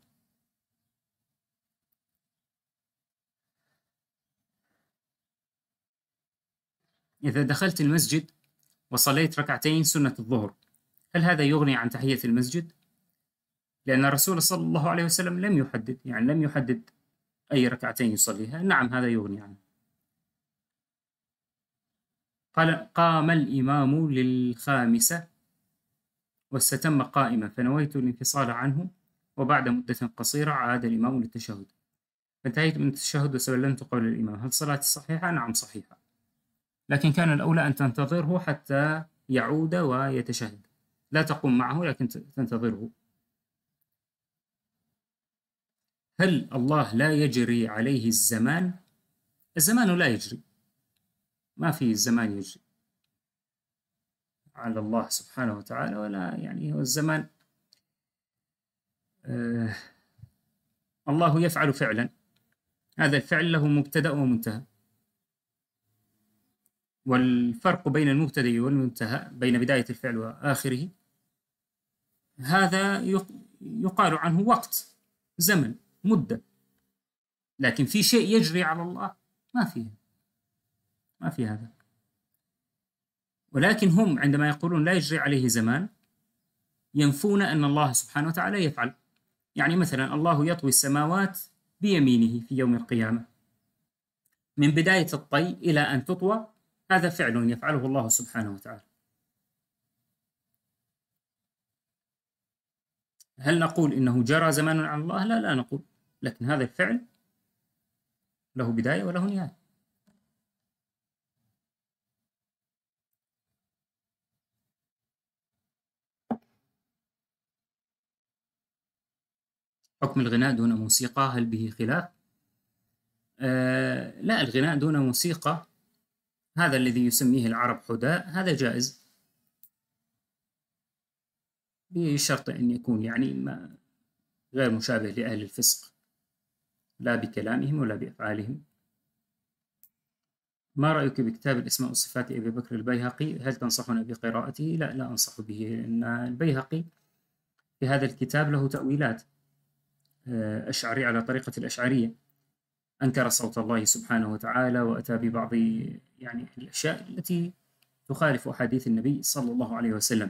إذا دخلت المسجد وصليت ركعتين سنة الظهر هل هذا يغني عن تحية المسجد؟ لأن الرسول صلى الله عليه وسلم لم يحدد يعني لم يحدد أي ركعتين يصليها. نعم هذا يغني عنه. قال قام الإمام للخامسة واستتم قائما فنويت الانفصال عنه وبعد مدة قصيرة عاد الإمام للتشهد فانتهيت من التشهد وسلمت قول الإمام. هل صلاتي صحيحة؟ نعم صحيحة، لكن كان الأولى أن تنتظره حتى يعود ويتشهد، لا تقوم معه لكن تنتظره. هل الله لا يجري عليه الزمان؟ الزمان لا يجري، ما في الزمان يجري على الله سبحانه وتعالى، ولا يعني هو الزمان آه الله يفعل فعلا، هذا الفعل له مبتدأ ومنتهى، والفرق بين المبتدأ والمنتهى بين بداية الفعل وآخره هذا يقال عنه وقت، زمن، مدة. لكن في شيء يجري على الله ما فيه ما في هذا. ولكن هم عندما يقولون لا يجري عليه زمان ينفون أن الله سبحانه وتعالى يفعل. يعني مثلا الله يطوي السماوات بيمينه في يوم القيامة من بداية الطي إلى أن تطوى، هذا فعل يفعله الله سبحانه وتعالى. هل نقول إنه جرى زمان على الله؟ لا لا نقول، لكن هذا الفعل له بداية وله نهاية. حكم الغناء دون موسيقى هل به خلاف؟ آه لا، الغناء دون موسيقى هذا الذي يسميه العرب حداء هذا جائز بشرط أن يكون يعني ما غير مشابه لأهل الفسق. لا بكلامهم ولا بأفعالهم. ما رأيك بكتاب الأسماء والصفات لأبي بكر البيهقي؟ هل تنصحنا بقراءته؟ لا لا أنصح به، لأن البيهقي في هذا الكتاب له تأويلات أشعري على طريقة الأشعرية، أنكر صوت الله سبحانه وتعالى وأتى ببعض يعني الأشياء التي تخالف أحاديث النبي صلى الله عليه وسلم،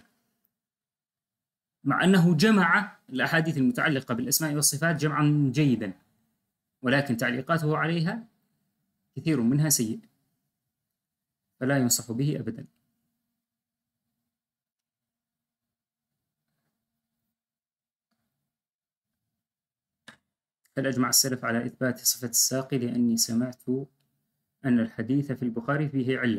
مع أنه جمع الأحاديث المتعلقة بالأسماء والصفات جمعا جيدا، ولكن تعليقاته عليها كثير منها سيء، فلا ينصح به أبدا. هل أجمع السلف على إثبات صفة الساقي؟ لأني سمعت أن الحديث في البخاري فيه علة.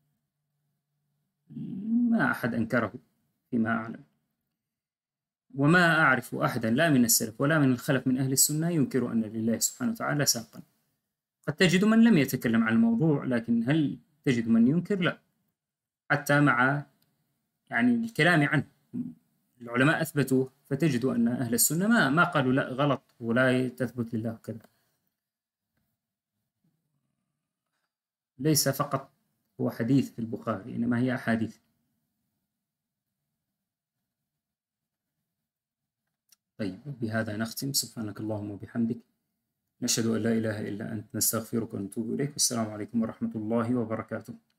ما أحد أنكره فيما أعلم، وما أعرف أحدا لا من السلف ولا من الخلف من أهل السنة ينكر أن لله سبحانه وتعالى ساقا. قد تجد من لم يتكلم عن الموضوع، لكن هل تجد من ينكر؟ لا، حتى مع يعني الكلام عنه العلماء أثبتوا، فتجد أن أهل السنة ما ما قالوا لا غلط ولا تثبت لله كذا. ليس فقط هو حديث في البخاري، إنما هي أحاديث. طيب، بهذا نختم. سبحانك اللهم وبحمدك، نشهد أن لا إله إلا أنت، نستغفرك ونتوب إليك، والسلام عليكم ورحمة الله وبركاته.